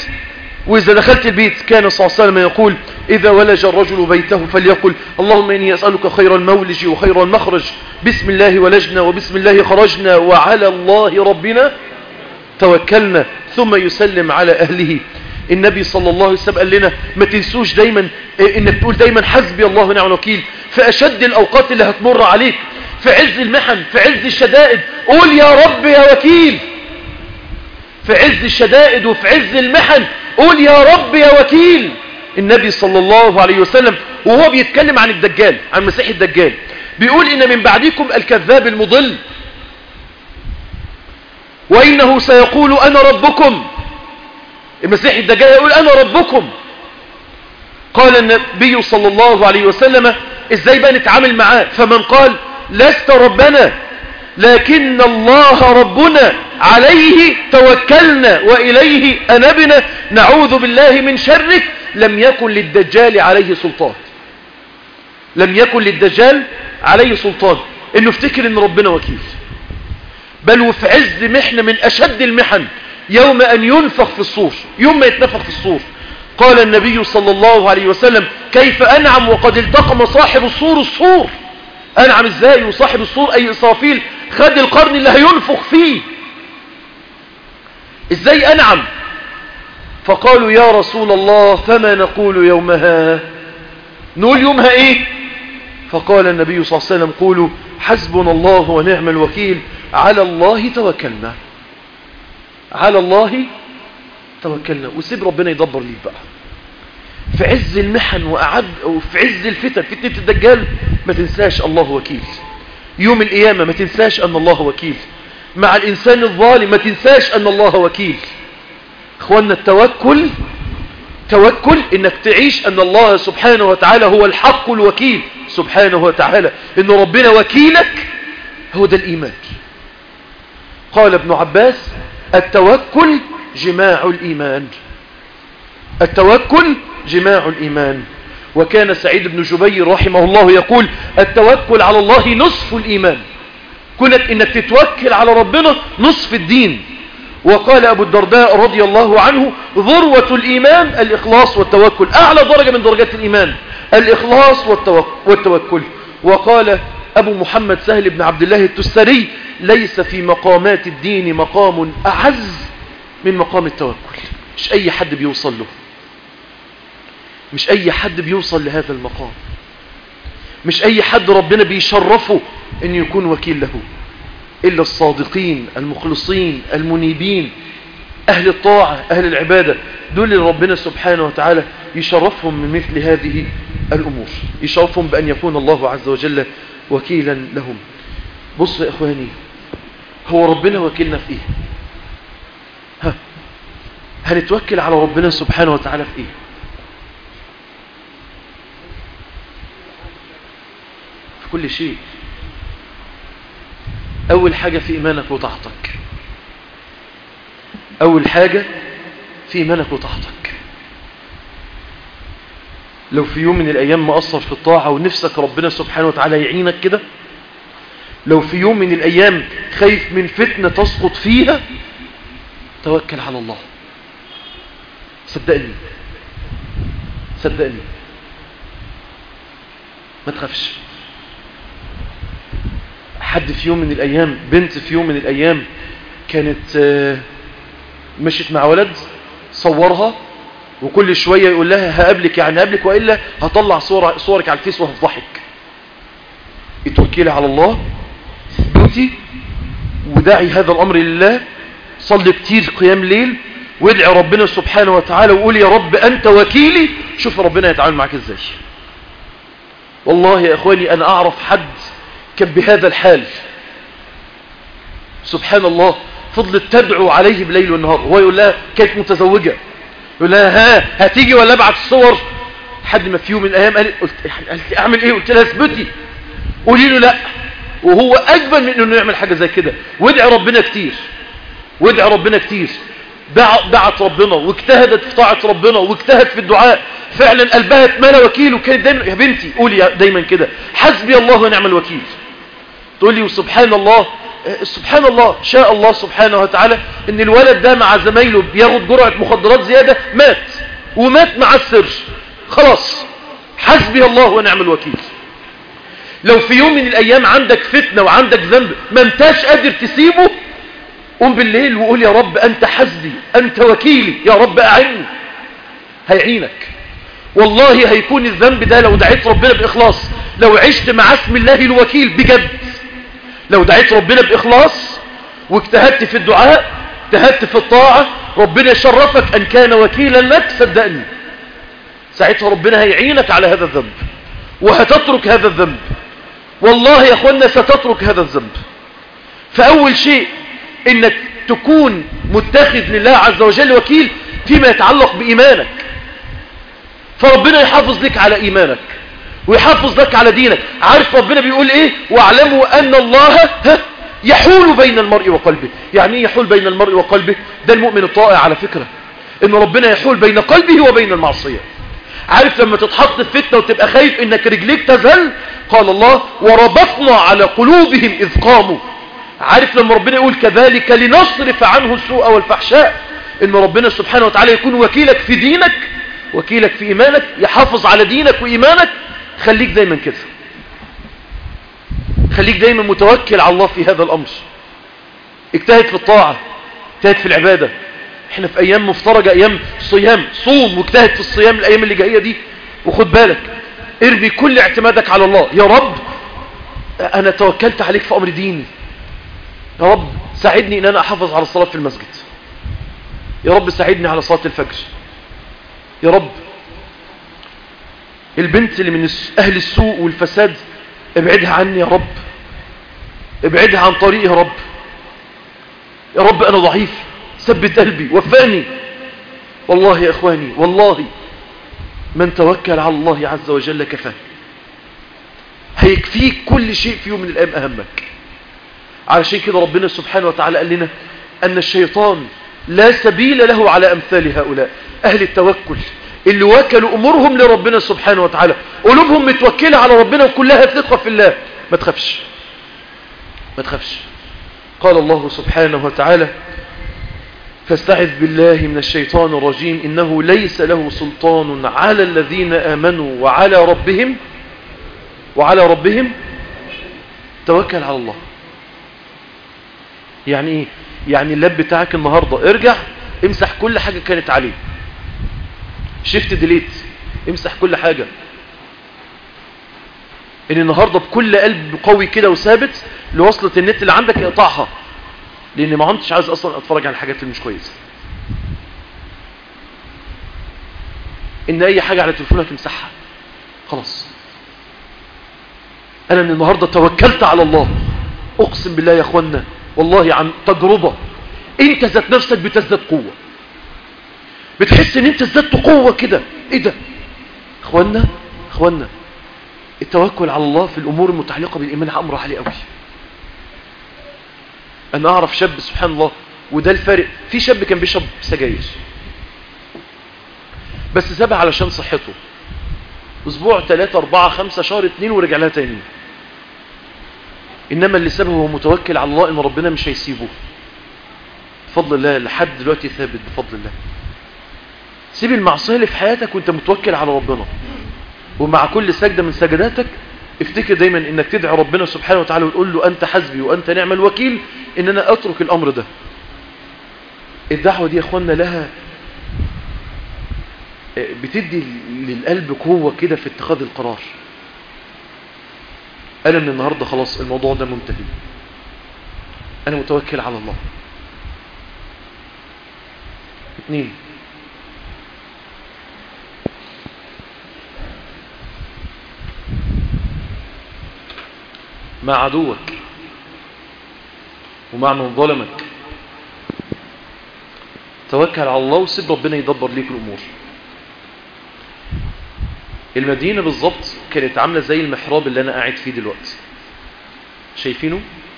البيت كان صلى الله عليه وسلم يقول: إذا ولج الرجل بيته فليقل: اللهم إني أسألك خير المولج وخير المخرج، بسم الله ولجنا وبسم الله خرجنا وعلى الله ربنا توكلنا، ثم يسلم على أهله. النبي صلى الله عليه وسلم قال لنا ما تنسوش دايما إنك تقول دايما حسبي الله ونعم الوكيل في أشد الأوقات اللي هتمر عليك، في عز المحن، في عز الشدائد، قول يا رب يا وكيل. في عز الشدائد وفي عز المحن قول يا رب يا وكيل. النبي صلى الله عليه وسلم وهو بيتكلم عن الدجال، عن مسيح الدجال، بيقول: إن من بعدكم الكذاب المضل، وإنه سيقول أنا ربكم. المسيح الدجال يقول: أنا ربكم. قال النبي صلى الله عليه وسلم: إزاي بقى نتعامل معاه؟ فمن قال لست ربنا لكن الله ربنا عليه توكلنا وإليه أنبنا نعوذ بالله من شرك، لم يكن للدجال عليه سلطان. لم يكن للدجال عليه سلطان إنه افتكر إن ربنا وكيل. بل وفي عز محنة من أشد المحن، يوم أن ينفخ في الصور، يوم ما يتنفخ في الصور، قال النبي صلى الله عليه وسلم: كيف أنعم وقد التقم صاحب الصور. أنعم إزاي وصاحب الصور أي إسرافيل خد القرن اللي هينفخ فيه، إزاي أنعم؟ فقالوا: يا رسول الله فما نقول يومها؟ نقول يومها إيه؟ فقال النبي صلى الله عليه وسلم: قولوا حسبنا الله ونعم الوكيل، على الله توكلنا، على الله توكلنا. وسيب ربنا يدبر ليك بقى في عز المحن وفي عز الفتن، فتنة الدجال ما تنساش الله وكيل. يوم القيامة ما تنساش أن الله وكيل. مع الإنسان الظالم ما تنساش أن الله وكيل. اخوانا التوكل إنك تعيش أن الله سبحانه وتعالى هو الحق الوكيل سبحانه وتعالى، إن ربنا وكيلك، هو ده الإيمان. قال ابن عباس: التوكل جماع الإيمان. التوكل جماع الإيمان. وكان سعيد بن جبير رحمه الله يقول: التوكل على الله نصف الإيمان. كنت إنك تتوكل على ربنا نصف الدين. وقال أبو الدرداء رضي الله عنه: ذروة الإيمان الإخلاص والتوكل. أعلى درجة من درجات الإيمان الإخلاص والتوكل. وقال أبو محمد سهل بن عبد الله التستري: ليس في مقامات الدين مقام أعز من مقام التوكل. مش أي حد بيوصل له، مش أي حد بيوصل لهذا المقام. مش أي حد ربنا بيشرفه أن يكون وكيل له إلا الصادقين المخلصين المنيبين أهل الطاعة أهل العبادة، دول اللي ربنا سبحانه وتعالى يشرفهم من مثل هذه الأمور، يشرفهم بأن يكون الله عز وجل وكيلا لهم. بص يا إخواني، هو ربنا وكيلنا في إيه؟ هنتوكل على ربنا سبحانه وتعالى في إيه؟ في كل شيء. أول حاجة في إيمانك وطاعتك، أول حاجة في إيمانك وطاعتك. لو في يوم من الأيام مقصر في الطاعة ونفسك ربنا سبحانه وتعالى يعينك كده، لو في يوم من الأيام خايف من فتنة تسقط فيها، توكل على الله. صدقني صدقني ما تخافش. حد في يوم من الأيام، بنت في يوم من الأيام كانت مشيت مع ولد صورها، وكل شوية يقول لها هقابلك يعني هقابلك، وإلا هطلع صورك على الفيس وهفضحك. اتوكلي على الله، اثبتي ودعي هذا الأمر لله، صلي كتير قيام ليل، وادعي ربنا سبحانه وتعالى وقول يا رب أنت وكيلي. شوف ربنا يتعامل معك ازاي. والله يا اخواني انا اعرف حد كان بهذا الحال، سبحان الله، فضلت تدعو عليه بليل ونهار. هو يقول لها، كانت متزوجة، يقول لها هتيجي ولا ابعت الصور؟ حد ما في يوم من الايام قالت لي اعمل ايه؟ قلت لها اثبتي، قولي له لا. وهو اجبن من انه يعمل حاجة زي كده. وادعي ربنا كتير، وادعي ربنا كتير. دعت ربنا واجتهدت في طاعة ربنا واجتهد في الدعاء، فعلا قلبها اتملى وكيل. وكانت دايما يا بنتي قولي دايما كده حسبي الله ونعم الوكيل. تقول لي وسبحان الله، سبحان الله، شاء الله سبحانه وتعالى ان الولد ده مع زمايله بياخد جرعة مخدرات زيادة، ومات مع السر. خلاص حسبي الله ونعم الوكيل. لو في يوم من الايام عندك فتنة وعندك ذنب ما انتاش قادر تسيبه، قوم بالليل وقول يا رب أنت حسبي أنت وكيلي، يا رب أعني. هيعينك والله. هيكون الذنب ده لو دعيت ربنا بإخلاص، لو عشت مع اسم الله الوكيل بجد، لو دعيت ربنا بإخلاص واجتهدت في الدعاء، اجتهدت في الطاعة، ربنا يشرفك أن كان وكيلا لك. صدقني ساعتها ربنا هيعينك على هذا الذنب، وهتترك هذا الذنب. والله يا أخوانا ستترك هذا الذنب. فأول شيء انك تكون متخذ لله عز وجل وكيل فيما يتعلق بإيمانك، فربنا يحافظ لك على إيمانك ويحافظ لك على دينك. عارف ربنا بيقول ايه؟ واعلموا ان الله يحول بين المرء وقلبه. يعني ايه يحول بين المرء وقلبه؟ ده المؤمن الطائع على فكرة، ان ربنا يحول بين قلبه وبين المعصية. عارف لما تتحط في فتنة وتبقى خايف انك رجليك تزل، قال الله وربطنا على قلوبهم اذ قاموا. عارف لما ربنا يقول كذلك لنصرف عنه السوء والفحشاء، ان ربنا سبحانه وتعالى يكون وكيلك في دينك، وكيلك في ايمانك، يحافظ على دينك وايمانك. خليك دايما كده، خليك دايما متوكل على الله في هذا الامر. اجتهد في الطاعة، اجتهد في العبادة. احنا في ايام مفترجة، ايام صيام، صوم واجتهد في الصيام الايام اللي جاية دي. وخد بالك ارمي كل اعتمادك على الله. يا رب انا توكلت عليك في امر ديني، يا رب ساعدني ان انا احافظ على الصلاة في المسجد، يا رب ساعدني على صلاة الفجر، يا رب البنت اللي من اهل السوء والفساد ابعدها عني يا رب، ابعدها عن طريقي يا رب. يا رب انا ضعيف، ثبت قلبي، وفقني. والله يا اخواني، والله من توكل على الله عز وجل كفاه. هيكفيك كل شيء في يوم من الايام اهمك. علشان كده ربنا سبحانه وتعالى قال لنا أن الشيطان لا سبيل له على أمثال هؤلاء أهل التوكل، اللي وكلوا أمورهم لربنا سبحانه وتعالى، قلوبهم متوكلة على ربنا وكلها ثقة في الله. ما تخافش، ما تخافش. قال الله سبحانه وتعالى فاستعذ بالله من الشيطان الرجيم إنه ليس له سلطان على الذين آمنوا وعلى ربهم توكل على الله. يعني ايه؟ يعني اللاب بتاعك النهاردة ارجع امسح كل حاجة كانت عليه، شيفت ديليت، امسح كل حاجة. ان النهاردة بكل قلب قوي كده وثابت لوصلة النت اللي عندك اقطعها، لان ما عمتش عايز اصلا اتفرج على الحاجات اللي مش كويسة. ان اي حاجة على تليفونك تمسحها خلاص. انا من النهاردة توكلت على الله، اقسم بالله يا اخوانا والله عن تجربة، انت ذات نفسك بتزداد قوة، بتحس ان انت ازدادت قوة كده. ايه ده اخوانا التوكل على الله في الامور المتعلقة بالايمان امر عالي قوي. انا اعرف شاب سبحان الله، وده الفارق، في شاب كان بيشرب سجاير بس سابها علشان صحته، اسبوع 3 4 5 شهر 2 ورجع لها تاني. انما اللي سابه هو متوكل على الله ان ربنا مش هيسيبه بفضل الله، لحد دلوقتي ثابت بفضل الله. سيب المعصية اللي في حياتك وانت متوكل على ربنا، ومع كل سجدة من سجداتك افتكر دايما انك تدعي ربنا سبحانه وتعالى وتقول له انت حسبي وانت نعم الوكيل ان انا اترك الامر ده. الدعوة دي يا اخوانا لها بتدي للقلب قوة كده في اتخاذ القرار. انا من النهاردة خلاص الموضوع ده منتهي، انا متوكل على الله. 2، مع عدوك ومع من ظلمك توكل على الله وسيب ربنا يدبر ليك الأمور. المدينة بالضبط كانت عاملة زي المحراب اللي أنا قاعد فيه دلوقتي، شايفينه؟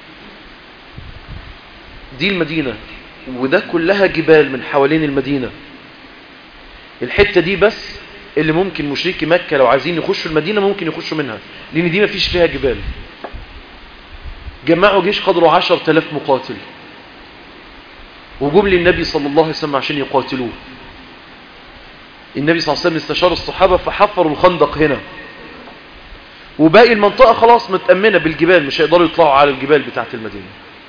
دي المدينة، وده كلها جبال من حوالين المدينة. الحتة دي بس اللي ممكن مشركي مكة لو عايزين يخشوا المدينة ممكن يخشوا منها، لأن دي ما فيش فيها جبال. جمعوا جيش قدره 10,000 مقاتل وجم للنبي صلى الله عليه وسلم عشان يقاتلوه. النبي صلى الله عليه وسلم استشار الصحابة فحفروا الخندق هنا، وباقي المنطقة خلاص متأمنة بالجبال، مش هيقدروا يطلعوا على الجبال بتاعت المدينة.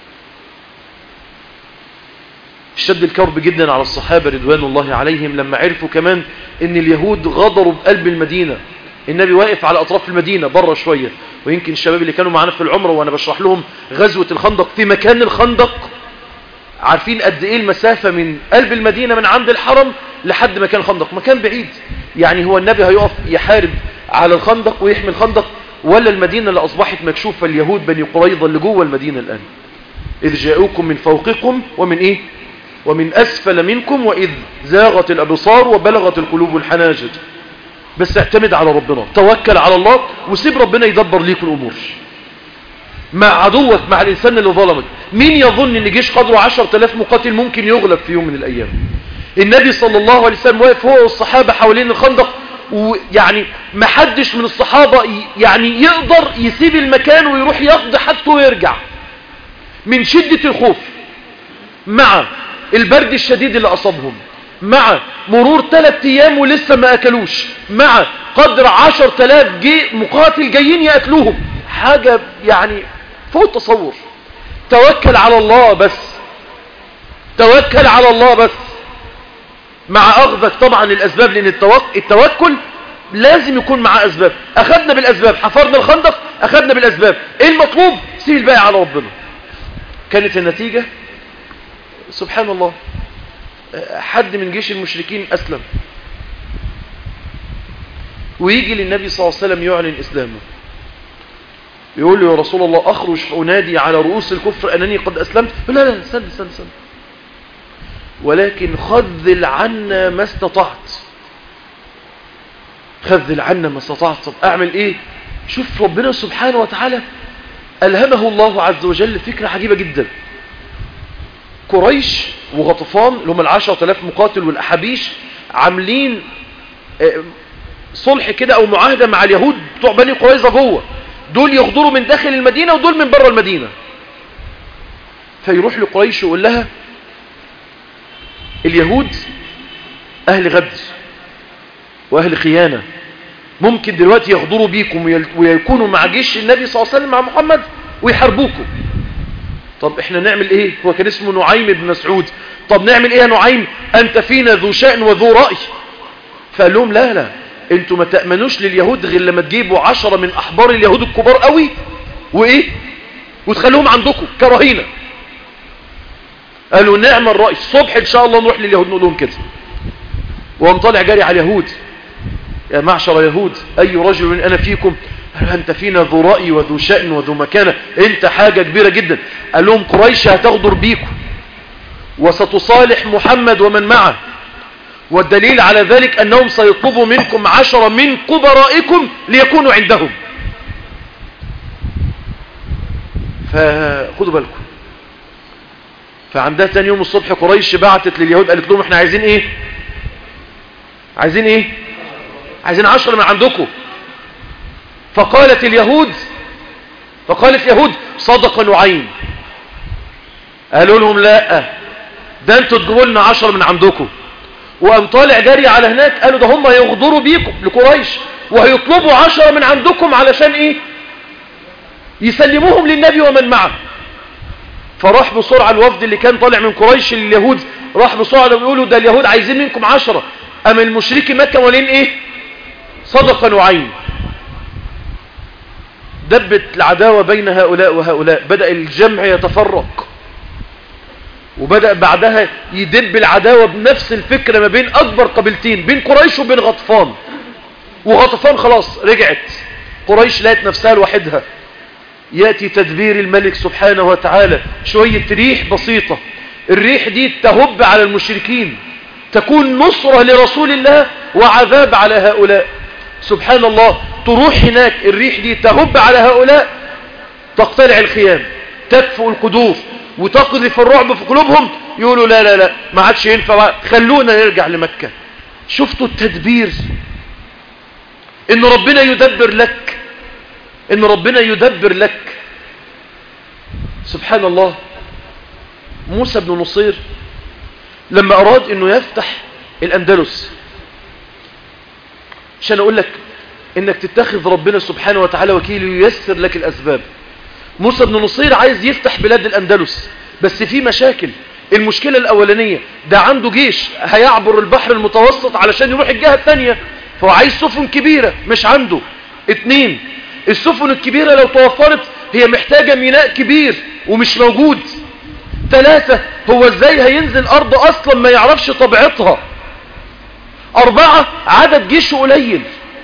اشتد الكرب جدا على الصحابة رضوان الله عليهم لما عرفوا كمان ان اليهود غدروا بقلب المدينة. النبي واقف على اطراف المدينة بره شوية، ويمكن الشباب اللي كانوا معانا في العمرة وانا بشرح لهم غزوة الخندق، في مكان الخندق عارفين قد ايه المسافة من قلب المدينة من عند الحرم لحد مكان الخندق، مكان بعيد. يعني هو النبي هيقف يحارب على الخندق ويحمي الخندق، ولا المدينة اللي اصبحت مكشوفة اليهود بني قريظة اللي جوه المدينة الان؟ اذ جاءوكم من فوقكم ومن ايه ومن اسفل منكم واذ زاغت الابصار وبلغت القلوب الحناجر. بس اعتمد على ربنا، توكل على الله وسيب ربنا يدبر ليك الامور. مع عدوك، مع الانسان اللي ظلمك. مين يظن ان جيش قدره 10,000 مقاتل ممكن يغلب في يوم من الايام؟ النبي صلى الله عليه وسلم واقف هو والصحابة حوالين الخندق، ويعني ما حدش من الصحابة يعني يقدر يسيب المكان ويروح يقضي حاجته ويرجع من شدة الخوف، مع البرد الشديد اللي أصابهم، مع مرور 3 أيام ولسه ما أكلوش، مع قدر 10,000 مقاتل جايين يقتلوهم. حاجة يعني فوق التصور. توكل على الله بس، توكل على الله بس، مع أخذك طبعا الأسباب، لأن التوكل لازم يكون معاه أسباب. أخذنا بالأسباب، حفرنا الخندق، أخذنا بالأسباب. إيه المطلوب؟ سيب الباقي على ربنا. كانت النتيجة سبحان الله، حد من جيش المشركين أسلم، ويجي للنبي صلى الله عليه وسلم يعلن إسلامه، يقول له يا رسول الله أخرج فأنادي على رؤوس الكفر أنني قد أسلمت؟ لا سن ولكن خذل عنا ما استطعت، خذل عنا ما استطعت. طب أعمل إيه؟ شوف ربنا سبحانه وتعالى ألهمه الله عز وجل فكرة عجيبة جدا. قريش وغطفان اللي هم 10,000 مقاتل والأحابيش عاملين صلح كده أو معاهدة مع اليهود بتوع بني قريظة جوه، دول يغدروا من داخل المدينة ودول من بره المدينة. فيروح لقريش ويقول لها اليهود أهل غدر وأهل خيانة، ممكن دلوقتي يغدروا بيكم ويكونوا مع جيش النبي صلى الله عليه وسلم مع محمد ويحاربوكم. طب احنا نعمل ايه؟ هو كان اسمه نعيم بن مسعود. طب نعمل ايه يا نعيم؟ انت فينا ذو شأن وذو رأي. فقال لهم لا انتوا ما تأمنوش لليهود غير لما تجيبوا 10 من احبار اليهود الكبار قوي وايه وتخلوهم عندكم كرهينة. قالوا نعم الرأي، الصبح ان شاء الله نروح لليهود نقول لهم كده. وقام طالع جاري على اليهود، يا معشر يهود اي رجل انا فيكم؟ انت فينا ذو رأي وذو شأن وذو مكانة، انت حاجة كبيرة جدا. قال لهم قريش هتغدر بيكم وستصالح محمد ومن معه، والدليل على ذلك أنهم سيطلبوا منكم 10 من كبرائكم ليكونوا عندهم. فخذوا بالكم. فعندها ثاني يوم الصبح قريش بعتت لليهود قالت لهم احنا عايزين ايه؟ عايزين ايه؟ عايزين 10 من عندكم. فقالت يهود صدق نعيم. قالوا لهم لا، ده انتوا تجيبوا لنا 10 من عندكم. وقام طالع جاري على هناك قالوا ده هم هيغدروا بيكم لقريش وهيطلبوا 10 من عندكم علشان ايه؟ يسلموهم للنبي ومن معه. فراح بسرعة الوفد اللي كان طالع من قريش لليهود، راح بسرعة ويقولوا ده اليهود عايزين منكم 10. اما المشركي مكة ولين ايه؟ صدق نعيم. دبت العداوة بين هؤلاء وهؤلاء، بدأ الجمع يتفرق، وبدأ بعدها يدب العداوة بنفس الفكرة ما بين أكبر قبيلتين، بين قريش وبين غطفان. وغطفان خلاص رجعت، قريش لقت نفسها لوحدها. يأتي تدبير الملك سبحانه وتعالى، شوية ريح بسيطة، الريح دي تهب على المشركين، تكون نصرة لرسول الله وعذاب على هؤلاء. سبحان الله، تروح هناك الريح دي تهب على هؤلاء، تقتلع الخيام، تكفؤ القدور، وتقذف الرعب في قلوبهم. يقولوا لا لا لا ما عادش ينفع، خلونا نرجع لمكة. شفتوا التدبير؟ ان ربنا يدبر لك، ان ربنا يدبر لك. سبحان الله. موسى بن نصير لما اراد انه يفتح الاندلس، عشان اقول لك انك تتخذ ربنا سبحانه وتعالى وكيل وييسر لك الاسباب. موسى بن نصير عايز يفتح بلاد الاندلس، بس في مشاكل. المشكلة الاولانية ده عنده جيش هيعبر البحر المتوسط علشان يروح الجهة الثانية، فهو عايز سفن كبيرة مش عنده. 2 السفن الكبيرة لو توفرت هي محتاجة ميناء كبير ومش موجود. 3 هو ازاي هينزل ارض اصلا ما يعرفش طبيعتها. 4 عدد جيشه قليل.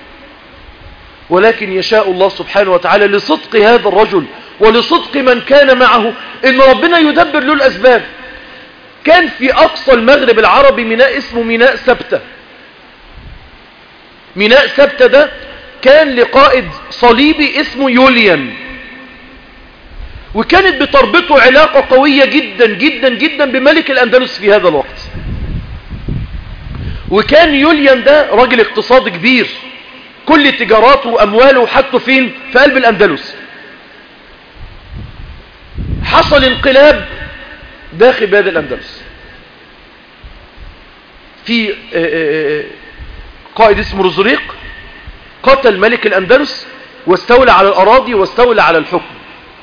ولكن يشاء الله سبحانه وتعالى لصدق هذا الرجل ولصدق من كان معه ان ربنا يدبر له الاسباب. كان في اقصى المغرب العربي ميناء اسمه ميناء سبتة. ميناء سبتة ده كان لقائد صليبي اسمه يوليان، وكانت بتربطه علاقة قوية جدا جدا جدا بملك الاندلس في هذا الوقت. وكان يوليان ده راجل اقتصاد كبير، كل تجاراته وامواله وحاجته فين؟ في قلب الاندلس. حصل انقلاب داخل بلاد الاندلس، في قائد اسمه رزريق قتل ملك الاندلس واستولى على الاراضي واستولى على الحكم.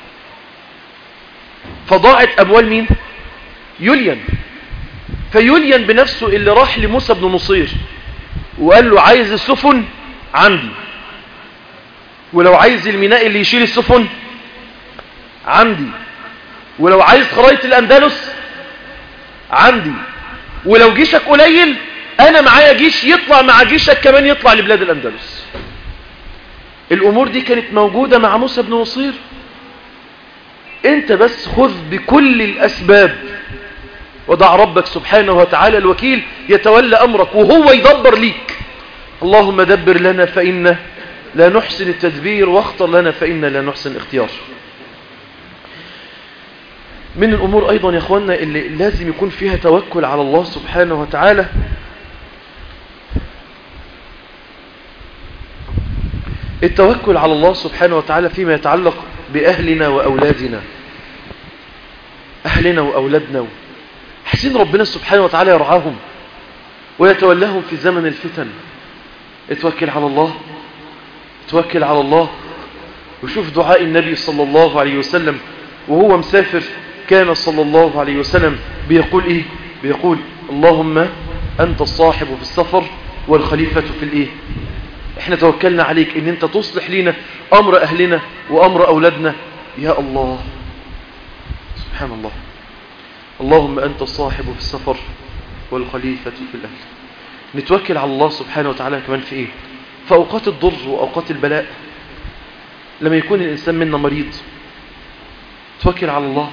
فضاعت اموال مين؟ يوليان. فيوليان بنفسه اللي راح لموسى بن نصير وقال له عايز السفن عندي، ولو عايز الميناء اللي يشيل السفن عندي، ولو عايز خرايط الاندلس عندي، ولو جيشك قليل انا معايا جيش يطلع مع جيشك كمان يطلع لبلاد الاندلس. الامور دي كانت موجودة مع موسى بن نصير. انت بس خذ بكل الاسباب ودع ربك سبحانه وتعالى الوكيل يتولى امرك وهو يدبر ليك. اللهم دبر لنا فإنا لا نحسن التدبير، واختر لنا فإنا لا نحسن الاختيار. من الأمور أيضا يا أخوانا اللي لازم يكون فيها توكل على الله سبحانه وتعالى التوكل على الله سبحانه وتعالى فيما يتعلق بأهلنا وأولادنا. أهلنا وأولادنا حسين ربنا سبحانه وتعالى يرعاهم ويتولاهم في زمن الفتن. اتوكل على الله، اتوكل على الله. وشوف دعاء النبي صلى الله عليه وسلم وهو مسافر، كان صلى الله عليه وسلم بيقول ايه؟ بيقول اللهم انت الصاحب في السفر والخليفة في الايه؟ احنا توكلنا عليك ان انت تصلح لنا امر اهلنا وامر اولادنا. يا الله سبحان الله. اللهم انت الصاحب في السفر والخليفة في الاهل. نتوكل على الله سبحانه وتعالى كمان في ايه؟ في اوقات الضر واوقات البلاء. لما يكون الانسان منا مريض توكل على الله،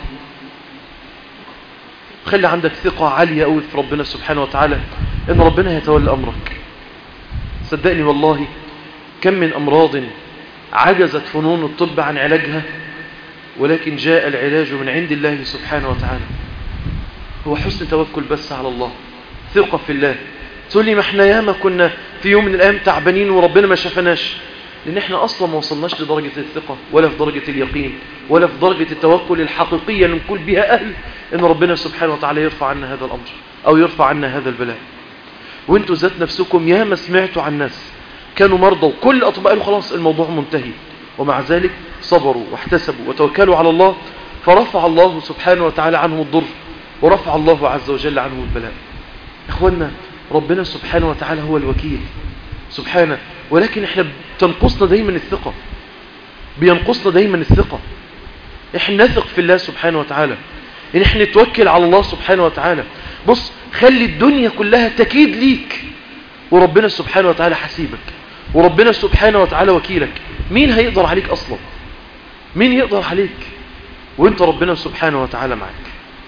خلي عندك ثقة عالية قوي في ربنا سبحانه وتعالى ان ربنا يتولى امرك. صدقني والله كم من امراض عجزت فنون الطب عن علاجها، ولكن جاء العلاج من عند الله سبحانه وتعالى. هو حسن توكل بس على الله، ثقة في الله. تقول لي ما احنا ياما كنا في يوم من الايام تعبانين وربنا ما شافناش، لان احنا اصلا ما وصلناش لدرجة الثقة ولا في درجة اليقين ولا في درجة التوكل الحقيقية اللي نكون بها اهل ان ربنا سبحانه وتعالى يرفع عنا هذا الامر او يرفع عنا هذا البلاء. وانتوا ذات نفسكم ياما سمعتوا عن ناس كانوا مرضى وكل اطباء قالوا خلاص الموضوع منتهي، ومع ذلك صبروا واحتسبوا وتوكلوا على الله فرفع الله سبحانه وتعالى عنهم الضر ورفع الله عز وجل عنهم البلاء. اخوانا ربنا سبحانه وتعالى هو الوكيل سبحانه، ولكن احنا بتنقصنا دايما الثقة، بينقصنا دايما الثقة. احنا نثق في الله سبحانه وتعالى، ان احنا نتوكل على الله سبحانه وتعالى. بص خلي الدنيا كلها تكيد ليك وربنا سبحانه وتعالى حسيبك، وربنا سبحانه وتعالى وكيلك. مين هيقدر عليك اصلا؟ مين يقدر عليك وانت ربنا سبحانه وتعالى معك؟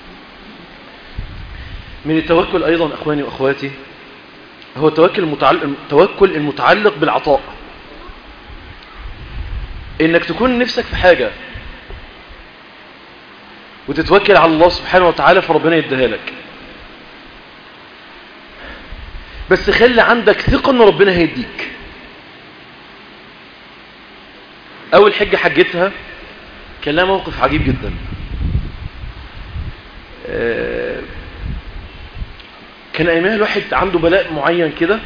من التوكل ايضا اخواني واخواتي هو التوكل المتعلق بالعطاء. انك تكون نفسك في حاجة وتتوكل على الله سبحانه وتعالى فربنا يديها لك، بس خلي عندك ثقة ان ربنا هيديك. اول حجة حجتها كان لها موقف عجيب جدا. كان ايامها الواحد عنده بلاء معين كده،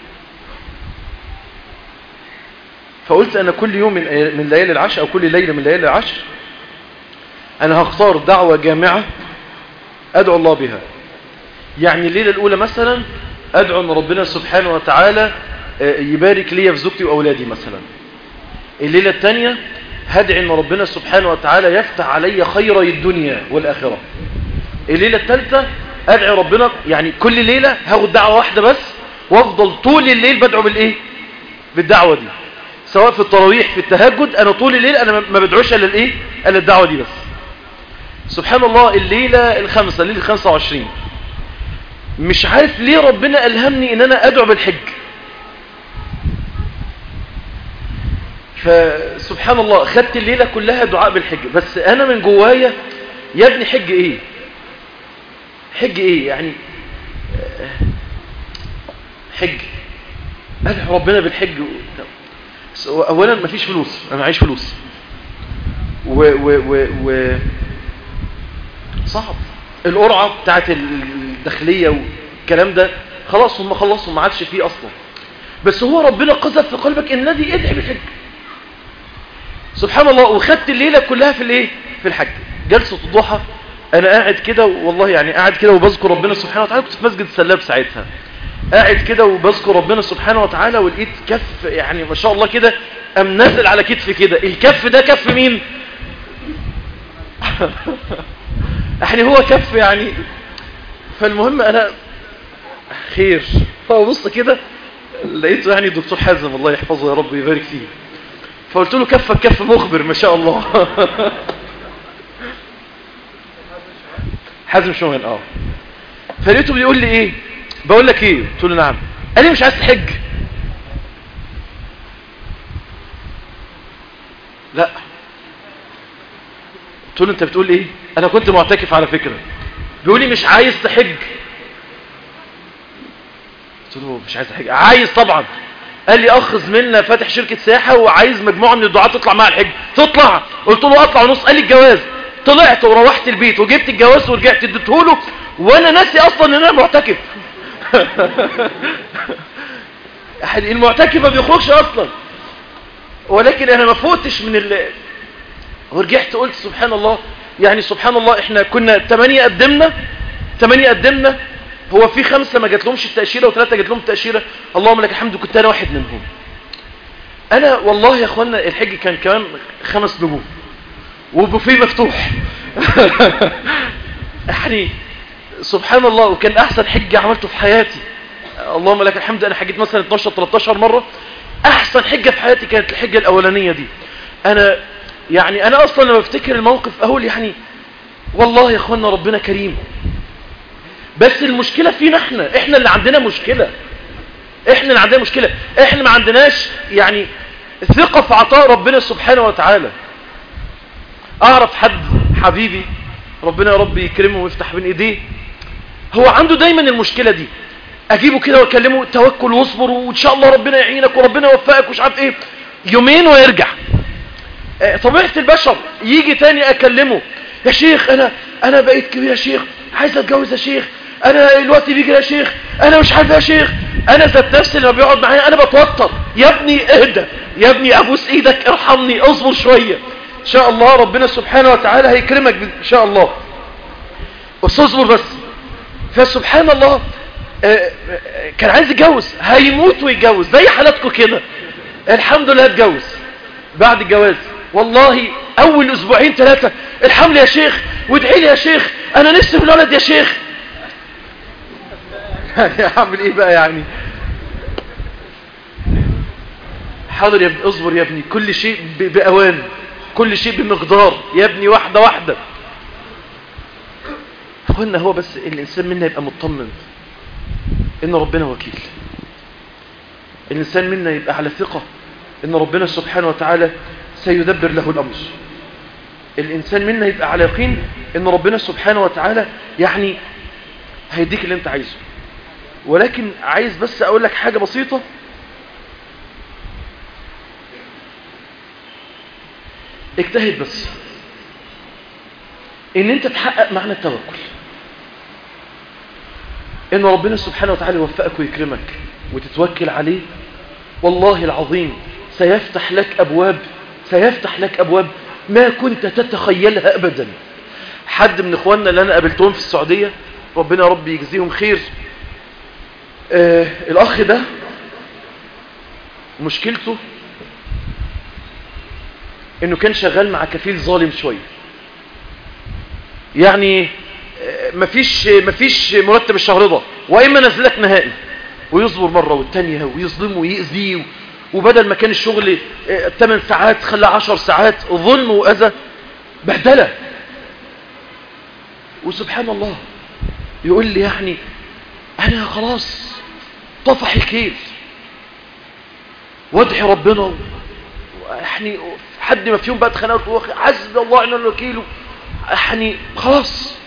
فقلت انا كل يوم من ليالي العشر او كل ليلة من ليالي العشر انا هختار دعوة جامعة ادعو الله بها. يعني الليلة الاولى مثلا ادعو ان ربنا سبحانه وتعالى يبارك لي في زوجتي واولادي مثلا. الليلة الثانية هدعي ان ربنا سبحانه وتعالى يفتح علي خيري الدنيا والاخرة. الليلة الثالثة ادعي ربنا، يعني كل ليلة هاخد دعوة واحدة بس وافضل طول الليل بدعو بالايه؟ بالدعوة دي. سواء في التراويح في التهجد انا طول الليل انا ما بدعوش الا الايه؟ الا الدعوة دي بس. سبحان الله الليلة الخامسة الليلة 25 مش عارف ليه ربنا ألهمني ان انا ادعو بالحج. فسبحان الله خدت الليلة كلها دعاء بالحج، بس انا من جوايا يا ابني حج ايه؟ حج ايه يعني؟ حج ادعو ربنا بالحج. اولا مفيش فلوس، انا معيش فلوس و صعب. القرعة بتاعت الداخلية والكلام ده خلاص هم خلصوا ما عادش فيه اصلا، بس هو ربنا قذف في قلبك ان الذي ادعي بالحج. سبحان الله. وخدت الليلة كلها في الايه؟ في الحج. جلسة الضحى انا قاعد كده والله، يعني قاعد كده وبذكر ربنا سبحانه وتعالى. كنت في مسجد السلاب ساعتها قاعد كده وبذكر ربنا سبحانه وتعالى، ولقيت كف يعني ما شاء الله كده ام نازل على كتفي كده. الكف ده كف مين؟ يعني هو كف يعني. فالمهم انا خير فبص كده لقيته يعني الدكتور حازم الله يحفظه يا رب ويبارك فيه، فقلت له كفك كف مخبر ما شاء الله. حازم شومان فلقيته بيقول لي ايه؟ بقول لك ايه؟ قلت له نعم. قال لي مش عايز تحج؟ لا. قلت له انت بتقول ايه؟ انا كنت معتكف على فكرة. بيقول لي مش عايز تحج؟ قلت له مش عايز تحج؟ عايز طبعا. قال لي اخ زميلنا فاتح شركة سياحة وعايز مجموعة من الدعاة تطلع مع الحج. تطلع؟ قلت له اطلع ونص. قال لي الجواز. طلعت وروحت البيت وجبت الجواز ورجعت اديته له وانا ناسي اصلا ان انا معتكف. المعتكف ما بيخرجش اصلا، ولكن انا ما فوتش من ورجعت قلت سبحان الله. يعني سبحان الله احنا كنا 8 قدمنا، هو في 5 ما جاتلهمش التأشيرة و3 جات لهم التأشيرة. اللهم لك الحمد كنت انا واحد منهم. انا والله يا اخوانا الحج كان كمان 5 نجوم وبوفيه مفتوح يعني سبحان الله، وكان احسن حج عملته في حياتي. اللهم لك الحمد، انا حجيت مثلا 12 13 مرة. احسن حجة في حياتي كانت الحجة الاولانية دي. انا يعني انا اصلا لما افتكر الموقف اقول يعني والله يا اخوانا ربنا كريم، بس المشكلة فينا احنا اللي عندنا مشكلة. احنا ما عندناش يعني ثقة في عطاء ربنا سبحانه وتعالى. اعرف حد حبيبي ربنا يا رب يكرمه ويفتح بين ايديه، هو عنده دايما المشكلة دي. اجيبه كده واكلمه توكل واصبر وان شاء الله ربنا يعينك وربنا يوفقك ومش عارف ايه، يومين ويرجع. طبيعة البشر. يجي تاني اكلمه يا شيخ انا بقيت كبير يا شيخ، عايز اتجوز يا شيخ، انا الوقت بيجي يا شيخ، انا مش عارف يا شيخ. انا ذات نفسي لما بيقعد معايا انا بتوتر. يا ابني اهدى، يا ابني ابوس ايدك ارحمني، اصبر شوية ان شاء الله ربنا سبحانه وتعالى هيكرمك ان شاء الله، بس اصبر بس. فسبحان الله كان عايز يتجوز، هيموت ويتجوز زي حالاتكم كده. الحمد لله اتجوز. بعد الجواز والله اول اسبوعين 3 الحمل يا شيخ وادعي لي يا شيخ، انا نفسي في الولد يا شيخ. يعني اعمل ايه بقى يعني؟ حاضر يا ابني، اصبر يا ابني، كل شيء باوان، كل شيء بمقدار يا ابني، واحدة واحدة. اخوانا هو بس الانسان منا يبقى مطمن ان ربنا وكيل. الانسان منا يبقى على ثقة ان ربنا سبحانه وتعالى سيدبر له الامر. الانسان منا يبقى على يقين ان ربنا سبحانه وتعالى يعني هيديك اللي انت عايزه. ولكن عايز بس اقول لك حاجة بسيطة. اجتهد بس ان انت تحقق معنى التوكل، ان ربنا سبحانه وتعالى يوفقك ويكرمك وتتوكل عليه. والله العظيم سيفتح لك ابواب ما كنت تتخيلها ابدا. حد من اخواننا اللي انا قابلتهم في السعودية ربنا يا رب يجزيهم خير، الاخ ده مشكلته انه كان شغال مع كفيل ظالم شوية، يعني مفيش مرتب الشهر ده، واما نزلك نهائي، ويصبر مرة والتانية ويظلمه ويأذيه، وبدل ما كان الشغل 8 ساعات خلى 10 ساعات، ظلم وأذى بهدلة. وسبحان الله يقول لي يعني انا خلاص طفح الكيل وادعي ربنا، يعني حد ما فيهم بقى اتخانقوا حسبي الله ونعم الوكيل، يعني خلاص.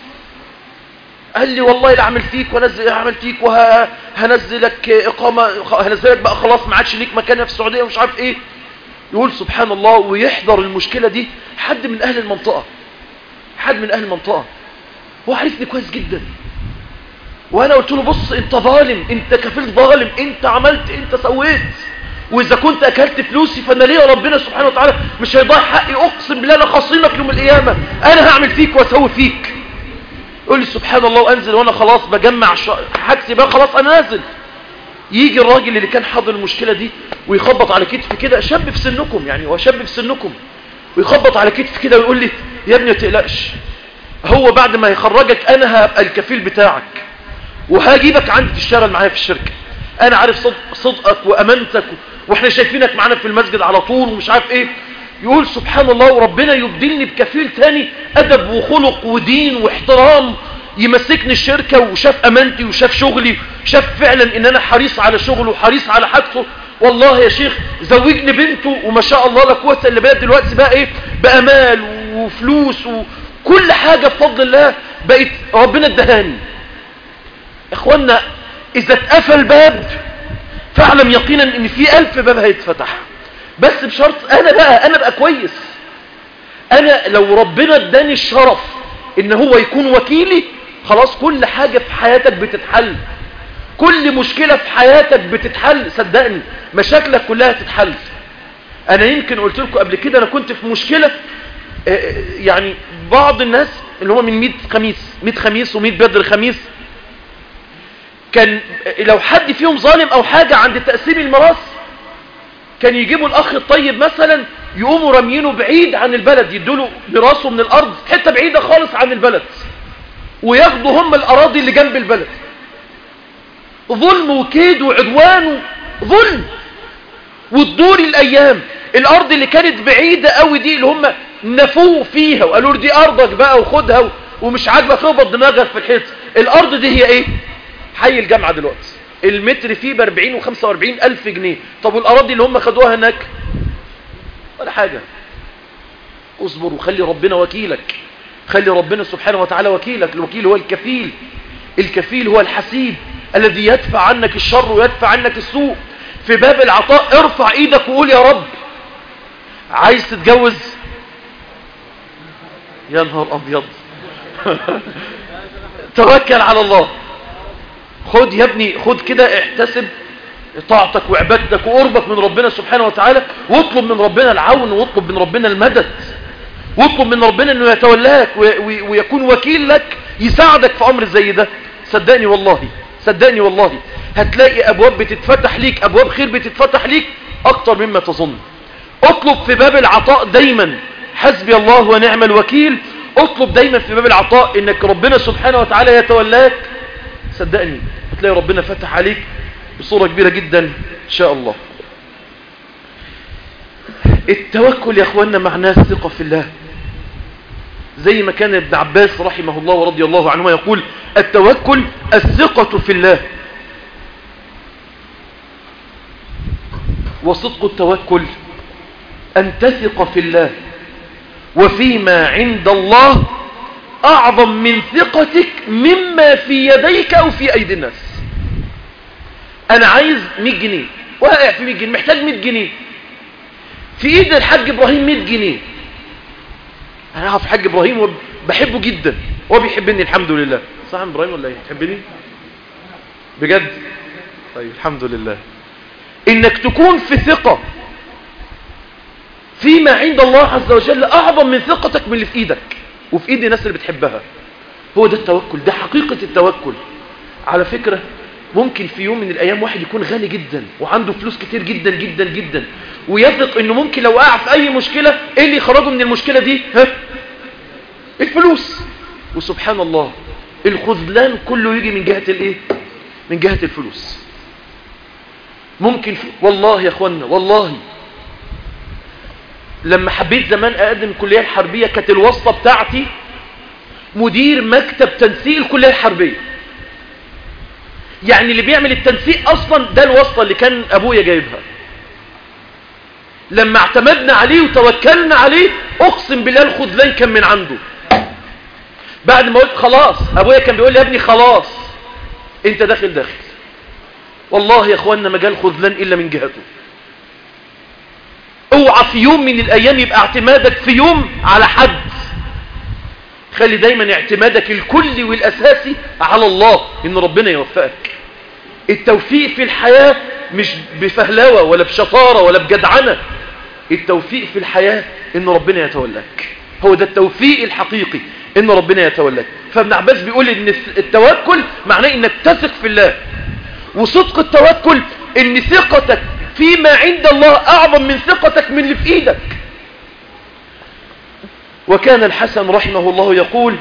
قال لي والله لا اعمل فيك وانزل اعمل فيك وهنزلك اقامه، هنزلك بقى خلاص ما عادش ليك مكان في السعوديه ومش عارف ايه. يقول سبحان الله ويحضر المشكله دي حد من اهل المنطقه، هو عارفني كويس جدا. وانا قلت له بص انت ظالم، انت كفيل ظالم، انت عملت انت سويت، واذا كنت اكلت فلوسي فانا ليه ربنا سبحانه وتعالى مش هيضيع حقي، اقسم بالله انا خصيمك يوم القيامه، انا هعمل فيك واسوي فيك. يقول لي سبحان الله وانزل وانا خلاص بجمع حاجتي بقى خلاص انا نازل. يجي الراجل اللي كان حاضر المشكله دي ويخبط على كتفي كده، شاب في سنكم يعني، هو شاب في سنكم، ويخبط على كتفي كده ويقول لي يا ابني ما تقلقش، هو بعد ما يخرجك انا هبقى الكفيل بتاعك وهجيبك عندي تشتغل معايا في الشركه، انا عارف صدقك وامانتك واحنا شايفينك معانا في المسجد على طول ومش عارف ايه. يقول سبحان الله وربنا يبدلني بكفيل تاني ادب وخلق ودين واحترام، يمسكني الشركة وشاف امانتي وشاف شغلي، شاف فعلا ان انا حريص على شغله وحريص على حاجته. والله يا شيخ زوجني بنته وما شاء الله لا قوه الا بالله، دلوقتي بقى ايه بامال وفلوس وكل حاجة بفضل الله بقت ربنا ادهاني. اخوانا اذا اتقفل باب فاعلم يقينا ان في 1000 باب هيتفتح، بس بشرط انا بقى كويس. انا لو ربنا اداني الشرف ان هو يكون وكيلي خلاص كل حاجة في حياتك بتتحل، كل مشكلة في حياتك بتتحل، صدقني مشاكلك كلها تتحل. انا يمكن قلت لكم قبل كده انا كنت في مشكلة، يعني بعض الناس اللي هو من 100 خميس و100 بدر خميس كان لو حد فيهم ظالم او حاجة عند تقسيم الميراث كان يجيبوا الأخ الطيب مثلا يقوموا رميينه بعيد عن البلد، يدوله براسه من الأرض حتة بعيدة خالص عن البلد، وياخدوا هم الأراضي اللي جنب البلد. ظلم وكيد وعدوان ظلم. وتدور الأيام، الأرض اللي كانت بعيدة قوي دي اللي هم نفوه فيها وقالوا له دي أرضك بقى وخدها ومش عاجبك خبط دماغك في الحيط. الأرض دي هي إيه؟ حي الجامعة دلوقتي المتر فيه ب40 و45 ألف جنيه. طب والأراضي اللي هم خدوها هناك ولا حاجة. اصبر وخلي ربنا وكيلك، خلي ربنا سبحانه وتعالى وكيلك. الوكيل هو الكفيل، الكفيل هو الحسيب الذي يدفع عنك الشر ويدفع عنك السوء. في باب العطاء ارفع ايدك وقول يا رب. عايز تتجوز؟ يا نهار ابيض توكل على الله. خد يا ابني، خد كده، احتسب طاعتك وعبادتك وقربك من ربنا سبحانه وتعالى، واطلب من ربنا العون، واطلب من ربنا المدد، واطلب من ربنا انه يتولاك ويكون وكيل لك يساعدك في امر زي ده. صدقني والله، صدقني والله هتلاقي ابواب بتتفتح ليك، ابواب خير بتتفتح ليك اكتر مما تظن. اطلب في باب العطاء دايما حسبي الله ونعم الوكيل. اطلب دايما في باب العطاء انك ربنا سبحانه وتعالى يتولاك. صدقني هتلاقي ربنا فتح عليك بصورة كبيرة جدا ان شاء الله. التوكل يا اخواننا معناه الثقة في الله، زي ما كان ابن عباس رحمه الله ورضي الله عنه يقول التوكل الثقة في الله. وصدق التوكل أن تثق في الله وفيما عند الله أعظم من ثقتك مما في يديك أو في أيدي الناس. أنا عايز 100 جنيه واقع في 100 جنيه، محتاج 100 جنيه، في إيد الحاج إبراهيم 100 جنيه. أنا أعرف الحاج إبراهيم وبحبه جدا، هو بيحبني الحمد لله. صح إبراهيم ولا إيه؟ تحبني بجد؟ طيب الحمد لله. إنك تكون في ثقة فيما عند الله عز وجل أعظم من ثقتك من اللي في إيدك وفي إيد الناس اللي بتحبها. هو ده التوكل، ده حقيقة التوكل. على فكرة ممكن في يوم من الأيام واحد يكون غني جدا وعنده فلوس كتير جدا جدا جدا، ويثق إنه ممكن لو وقع في أي مشكلة إيه اللي يخرجه من المشكلة دي؟ الفلوس. وسبحان الله الخذلان كله يجي من جهة الإيه؟ من جهة الفلوس. ممكن والله يا أخوانا، والله لما حبيت زمان أقدم الكلية الحربية كانت الواسطة بتاعتي مدير مكتب تنسيق الكلية الحربية. يعني اللي بيعمل التنسيق أصلا ده الواسطة اللي كان أبويا جايبها. لما اعتمدنا عليه وتوكلنا عليه أقسم بالله الخذلان كان من عنده. بعد ما قلت خلاص، أبويا كان بيقول لي يا ابني خلاص أنت داخل. والله يا أخواننا ما جاء الخذلان إلا من جهته. اوعى في يوم من الأيام يبقى اعتمادك في يوم على حد. خلي دايما اعتمادك الكلي والأساسي على الله، إن ربنا يوفقك. التوفيق في الحياة مش بفهلاوة ولا بشطارة ولا بجدعنة. التوفيق في الحياة إن ربنا يتولاك. هو ده التوفيق الحقيقي، إن ربنا يتولاك. فابن عباس بيقول إن التوكل معناه إنك تثق في الله. وصدق التوكل إن ثقتك فيما عند الله أعظم من ثقتك من اللي في إيدك. وكان الحسن رحمه الله يقول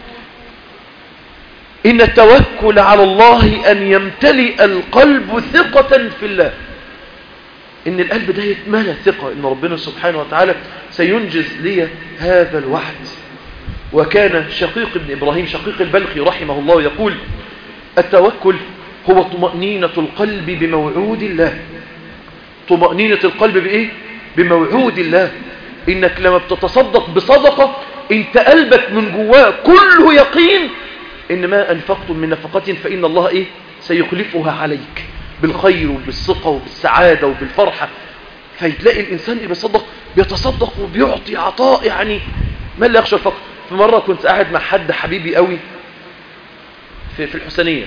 إن التوكل على الله أن يمتلئ القلب ثقة في الله. إن القلب ده يتملى ثقة إن ربنا سبحانه وتعالى سينجز لي هذا الوعد. وكان شقيق ابن إبراهيم شقيق البلخي رحمه الله يقول التوكل هو طمأنينة القلب بموعود الله. طمأنينة القلب بإيه؟ بموعود الله. إنك لما بتتصدق بصدقة انت قلبك من جواه كله يقين إن ما أنفقتم من نفقة فإن الله إيه؟ سيخلفها عليك بالخير وبالثقة وبالسعادة وبالفرحة. فيتلاقي الإنسان بيتصدق وبيعطي عطاء يعني ما لا يخشى الفقر. في مرة كنت قاعد مع حد حبيبي قوي في الحسنية،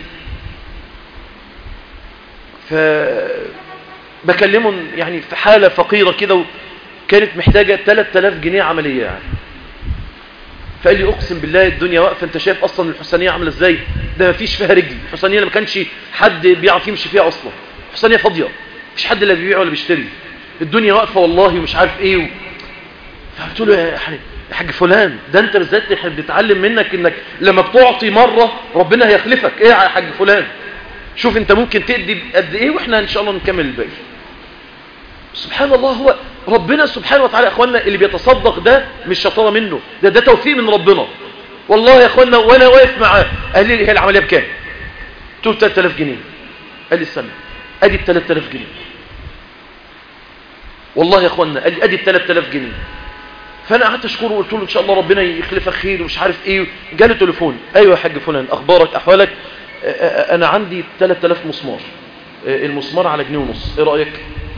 فبكلمه يعني في حالة فقيرة كده وكانت محتاجة 3000 جنيه عملية يعني. فقال لي اقسم بالله الدنيا واقفة، انت شايف اصلا الحسنية عاملة ازاي؟ ده ما فيش فيها رجل. الحسنية اللي ما كانش حد بيعرف يمشي فيها اصلا، الحسنية فاضية، مفيش حد لا بيبيع ولا بيشتري. الدنيا واقفة والله ومش عارف ايه فقلت له يا حاج فلان، ده انت بالذات احنا بنتعلم منك انك لما بتعطي مرة ربنا هيخلفك. ايه يا حاج فلان، شوف انت ممكن تدي قد ايه واحنا ان شاء الله نكمل الباقي. سبحان الله، هو ربنا سبحانه وتعالى. يا اخوانا اللي بيتصدق ده مش شطارة منه، ده توفيق من ربنا والله يا اخوانا. وانا واقف معاه قال لي هي العملية بكام؟ قلت له 3000 جنيه. قال لي استنى، ادي 3000 جنيه والله يا اخوانا. قال لي ادي 3000 جنيه. فانا قعدت اشكره وقلت له ان شاء الله ربنا يخلفك خير ومش عارف ايه. جالي تليفون، ايوه يا حاج فلان، اخبارك احوالك؟ انا عندي 3000 مسمار، المسمار على 1.5 جنيه، ايه رايك؟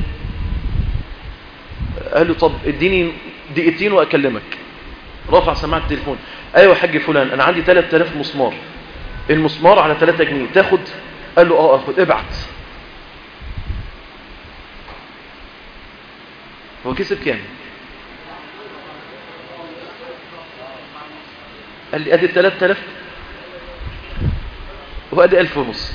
قال له طب اديني دقيقتين واكلمك. رفع سماعه التليفون، ايوه يا حاج فلان، انا عندي 3000 مسمار، المسمار على 3 جنيه، تاخد؟ قال له اه اخد، ابعت. هو كسب كام؟ قال لي ادي 3000 وادي 1500.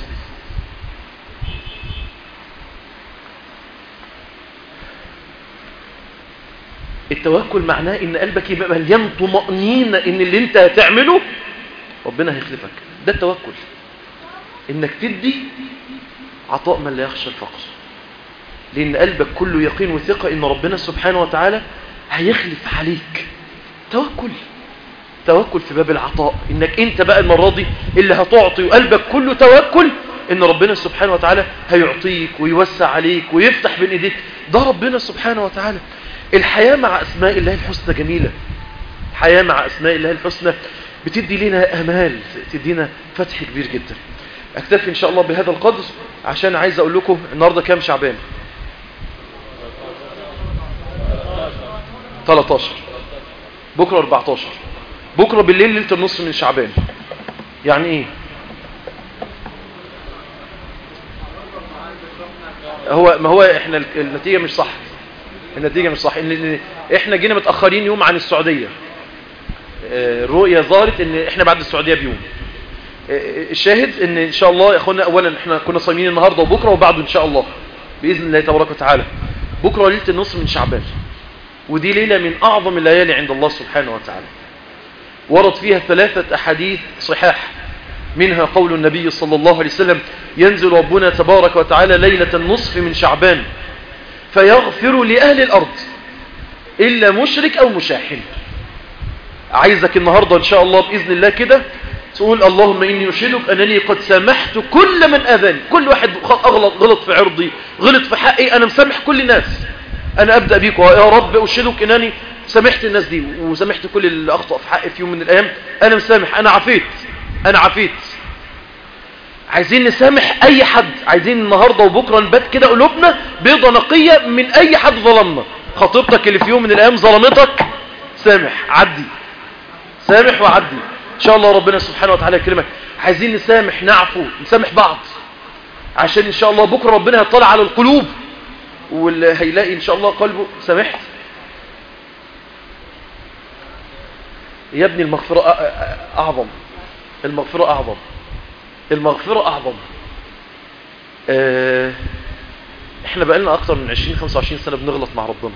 التوكل معناه ان قلبك يبقى مليان طمأنينة ان اللي انت هتعمله ربنا هيخلفك. ده التوكل، انك تدي عطاء من لا يخشى الفقر، لان قلبك كله يقين وثقة ان ربنا سبحانه وتعالى هيخلف عليك. توكل في باب العطاء، انك انت بقى المرة دي اللي هتعطي وقلبك كله توكل ان ربنا سبحانه وتعالى هيعطيك ويوسع عليك ويفتح بين ايديك. ده ربنا سبحانه وتعالى. الحياة مع اسماء الله الحسنى جميلة. الحياة مع اسماء الله الحسنى بتدي لنا امال، تدينا فتح كبير جدا. اكتفي ان شاء الله بهذا القدر، عشان عايز اقول لكم النهاردة كام شعبان؟ 13. بكرة 14. بكرة بالليل ليلة النصف من شعبان. يعني ايه؟ ما هو احنا النتيجة مش صح. النتيجة مش صح، ان احنا جينا متأخرين يوم عن السعودية. الرؤية ظهرت ان احنا بعد السعودية بيوم. الشاهد ان شاء الله يا اخوانا، اولا احنا كنا صايمين النهاردة وبكرة وبعده ان شاء الله بإذن الله تبارك وتعالى. بكرة ليلة النصف من شعبان، ودي ليلة من اعظم الليالي عند الله سبحانه وتعالى. ورد فيها 3 أحاديث صحاح، منها قول النبي صلى الله عليه وسلم: ينزل ربنا تبارك وتعالى ليلة النصف من شعبان فيغفر لأهل الأرض إلا مشرك أو مشاحن. عايزك النهاردة إن شاء الله بإذن الله كده تقول: اللهم إني أشهدك أنني قد سامحت كل من أذاني. كل واحد غلط في عرضي، غلط في حقي، أنا مسامح كل الناس. أنا أبدأ بيك يا رب، أشهدك أنني سامحت الناس دي وسامحت كل اللي أخطأ في حقي في يوم من الأيام. أنا مسامح، أنا عفيت. عايزين نسامح أي حد. عايزين النهاردة وبكرة نبات كده قلوبنا بيضة نقية من أي حد ظلمنا. خطيبتك اللي في يوم من الأيام ظلمتك، سامح، عدي، سامح وعدي إن شاء الله ربنا سبحانه وتعالى يكرمك. عايزين نسامح، نعفو، نسامح بعض، عشان إن شاء الله بكرة ربنا هيطلع على القلوب واللي هيلاقي إن شاء الله قلبه سامحت. يا ابني المغفرة أعظم، المغفرة أعظم. احنا بقالنا أكتر من 20-25 سنة بنغلط مع ربنا.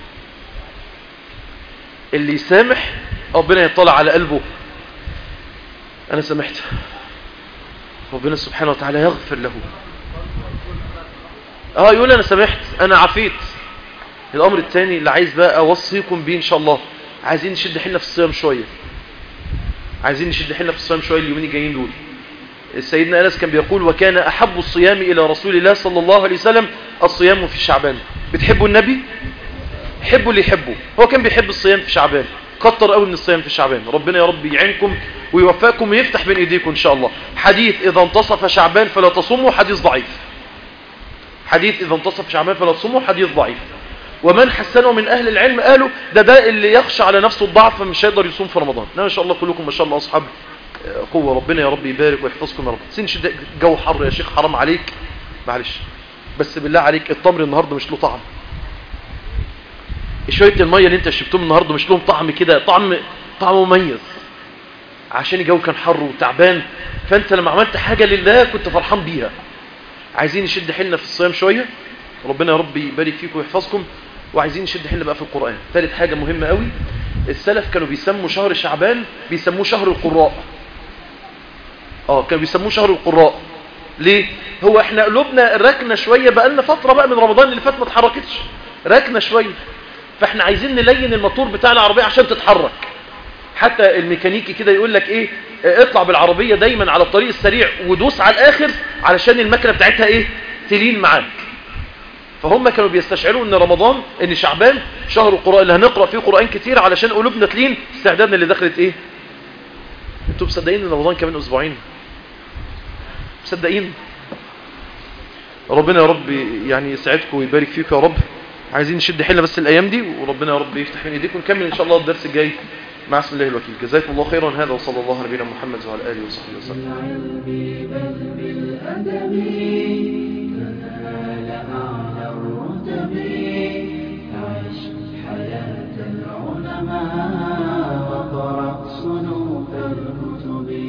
اللي يسامح ربنا يطلع على قلبه: أنا سامحت، ربنا سبحانه وتعالى يغفر له. يقول أنا سامحت، أنا عفيت. الأمر الثاني اللي عايز بقى أوصيكم بيه إن شاء الله، عايزين نشد حيلنا في الصيام شوية. اليومين الجايين دول. سيدنا أنس كان بيقول: وكان أحب الصيام إلى رسول الله صلى الله عليه وسلم الصيام في شعبان. بتحبوا النبي؟ حبوا اللي يحبه. هو كان بيحب الصيام في شعبان، كتر قوي من الصيام في شعبان. ربنا يا رب يعينكم ويوفقكم ويفتح بين ايديكم ان شاء الله. حديث إذا انتصف شعبان فلا تصوموا، حديث ضعيف. حديث ضعيف. ومن حسنه من أهل العلم قالوا ده اللي يخشى على نفسه الضعف فمش هيقدر يصوم في رمضان. ما شاء الله كلكم ما شاء الله أصحاب قوة. ربنا يا رب يبارك ويحفظكم يا رب. سنش جو حر يا شيخ، حرام عليك، معلش بس بالله عليك، التمر النهاردة مش له طعم. شوية المية اللي انت شربتهم النهاردة مش لهم طعم كده، طعم مميز، عشان الجو كان حر وتعبان. فانت لما عملت حاجة لله كنت فرحان بيها. عايزين نشد حيلنا في الصيام شوية. ربنا يا رب يبارك فيكم ويحفظكم. وعايزين نشد حيلنا بقى في القرآن. ثالث حاجة مهمة قوي، السلف كانوا بيسموا شهر شعبان بيسموه شهر القراء. كانوا بيسموه شهر القراء. ليه؟ هو احنا قلوبنا ركنا شوية، بقى لنا فترة بقى من رمضان اللي فات ما اتحركتش، ركنا شوية، فاحنا عايزين نلين الموتور بتاع العربية عشان تتحرك. حتى الميكانيكي كده يقول لك ايه، اطلع بالعربية دايما على الطريق السريع ودوس على الاخر علشان المكنة بتاعتها ايه، تلين معاك. فهم كانوا بيستشعروا ان رمضان، ان شعبان شهر القراء اللي هنقرأ فيه قرآن كتير علشان قلوبنا تلين استعدادنا اللي دخلت ايه. انتوا مصدقين ان رمضان كمان اسبوعين؟ مصدقين؟ ربنا يا رب يعني يسعدكم ويبارك فيكم يا رب. عايزين نشد حيلنا بس الايام دي، وربنا يا رب يفتح من ايديكم. نكمل ان شاء الله الدرس الجاي مع اسم الله الوكيل. جزاكم الله خيرا. هذا وصلى الله على نبينا محمد وعلى اله وصحبه وسلم. عش حياة العلماء وقرأ صنوف الكتب.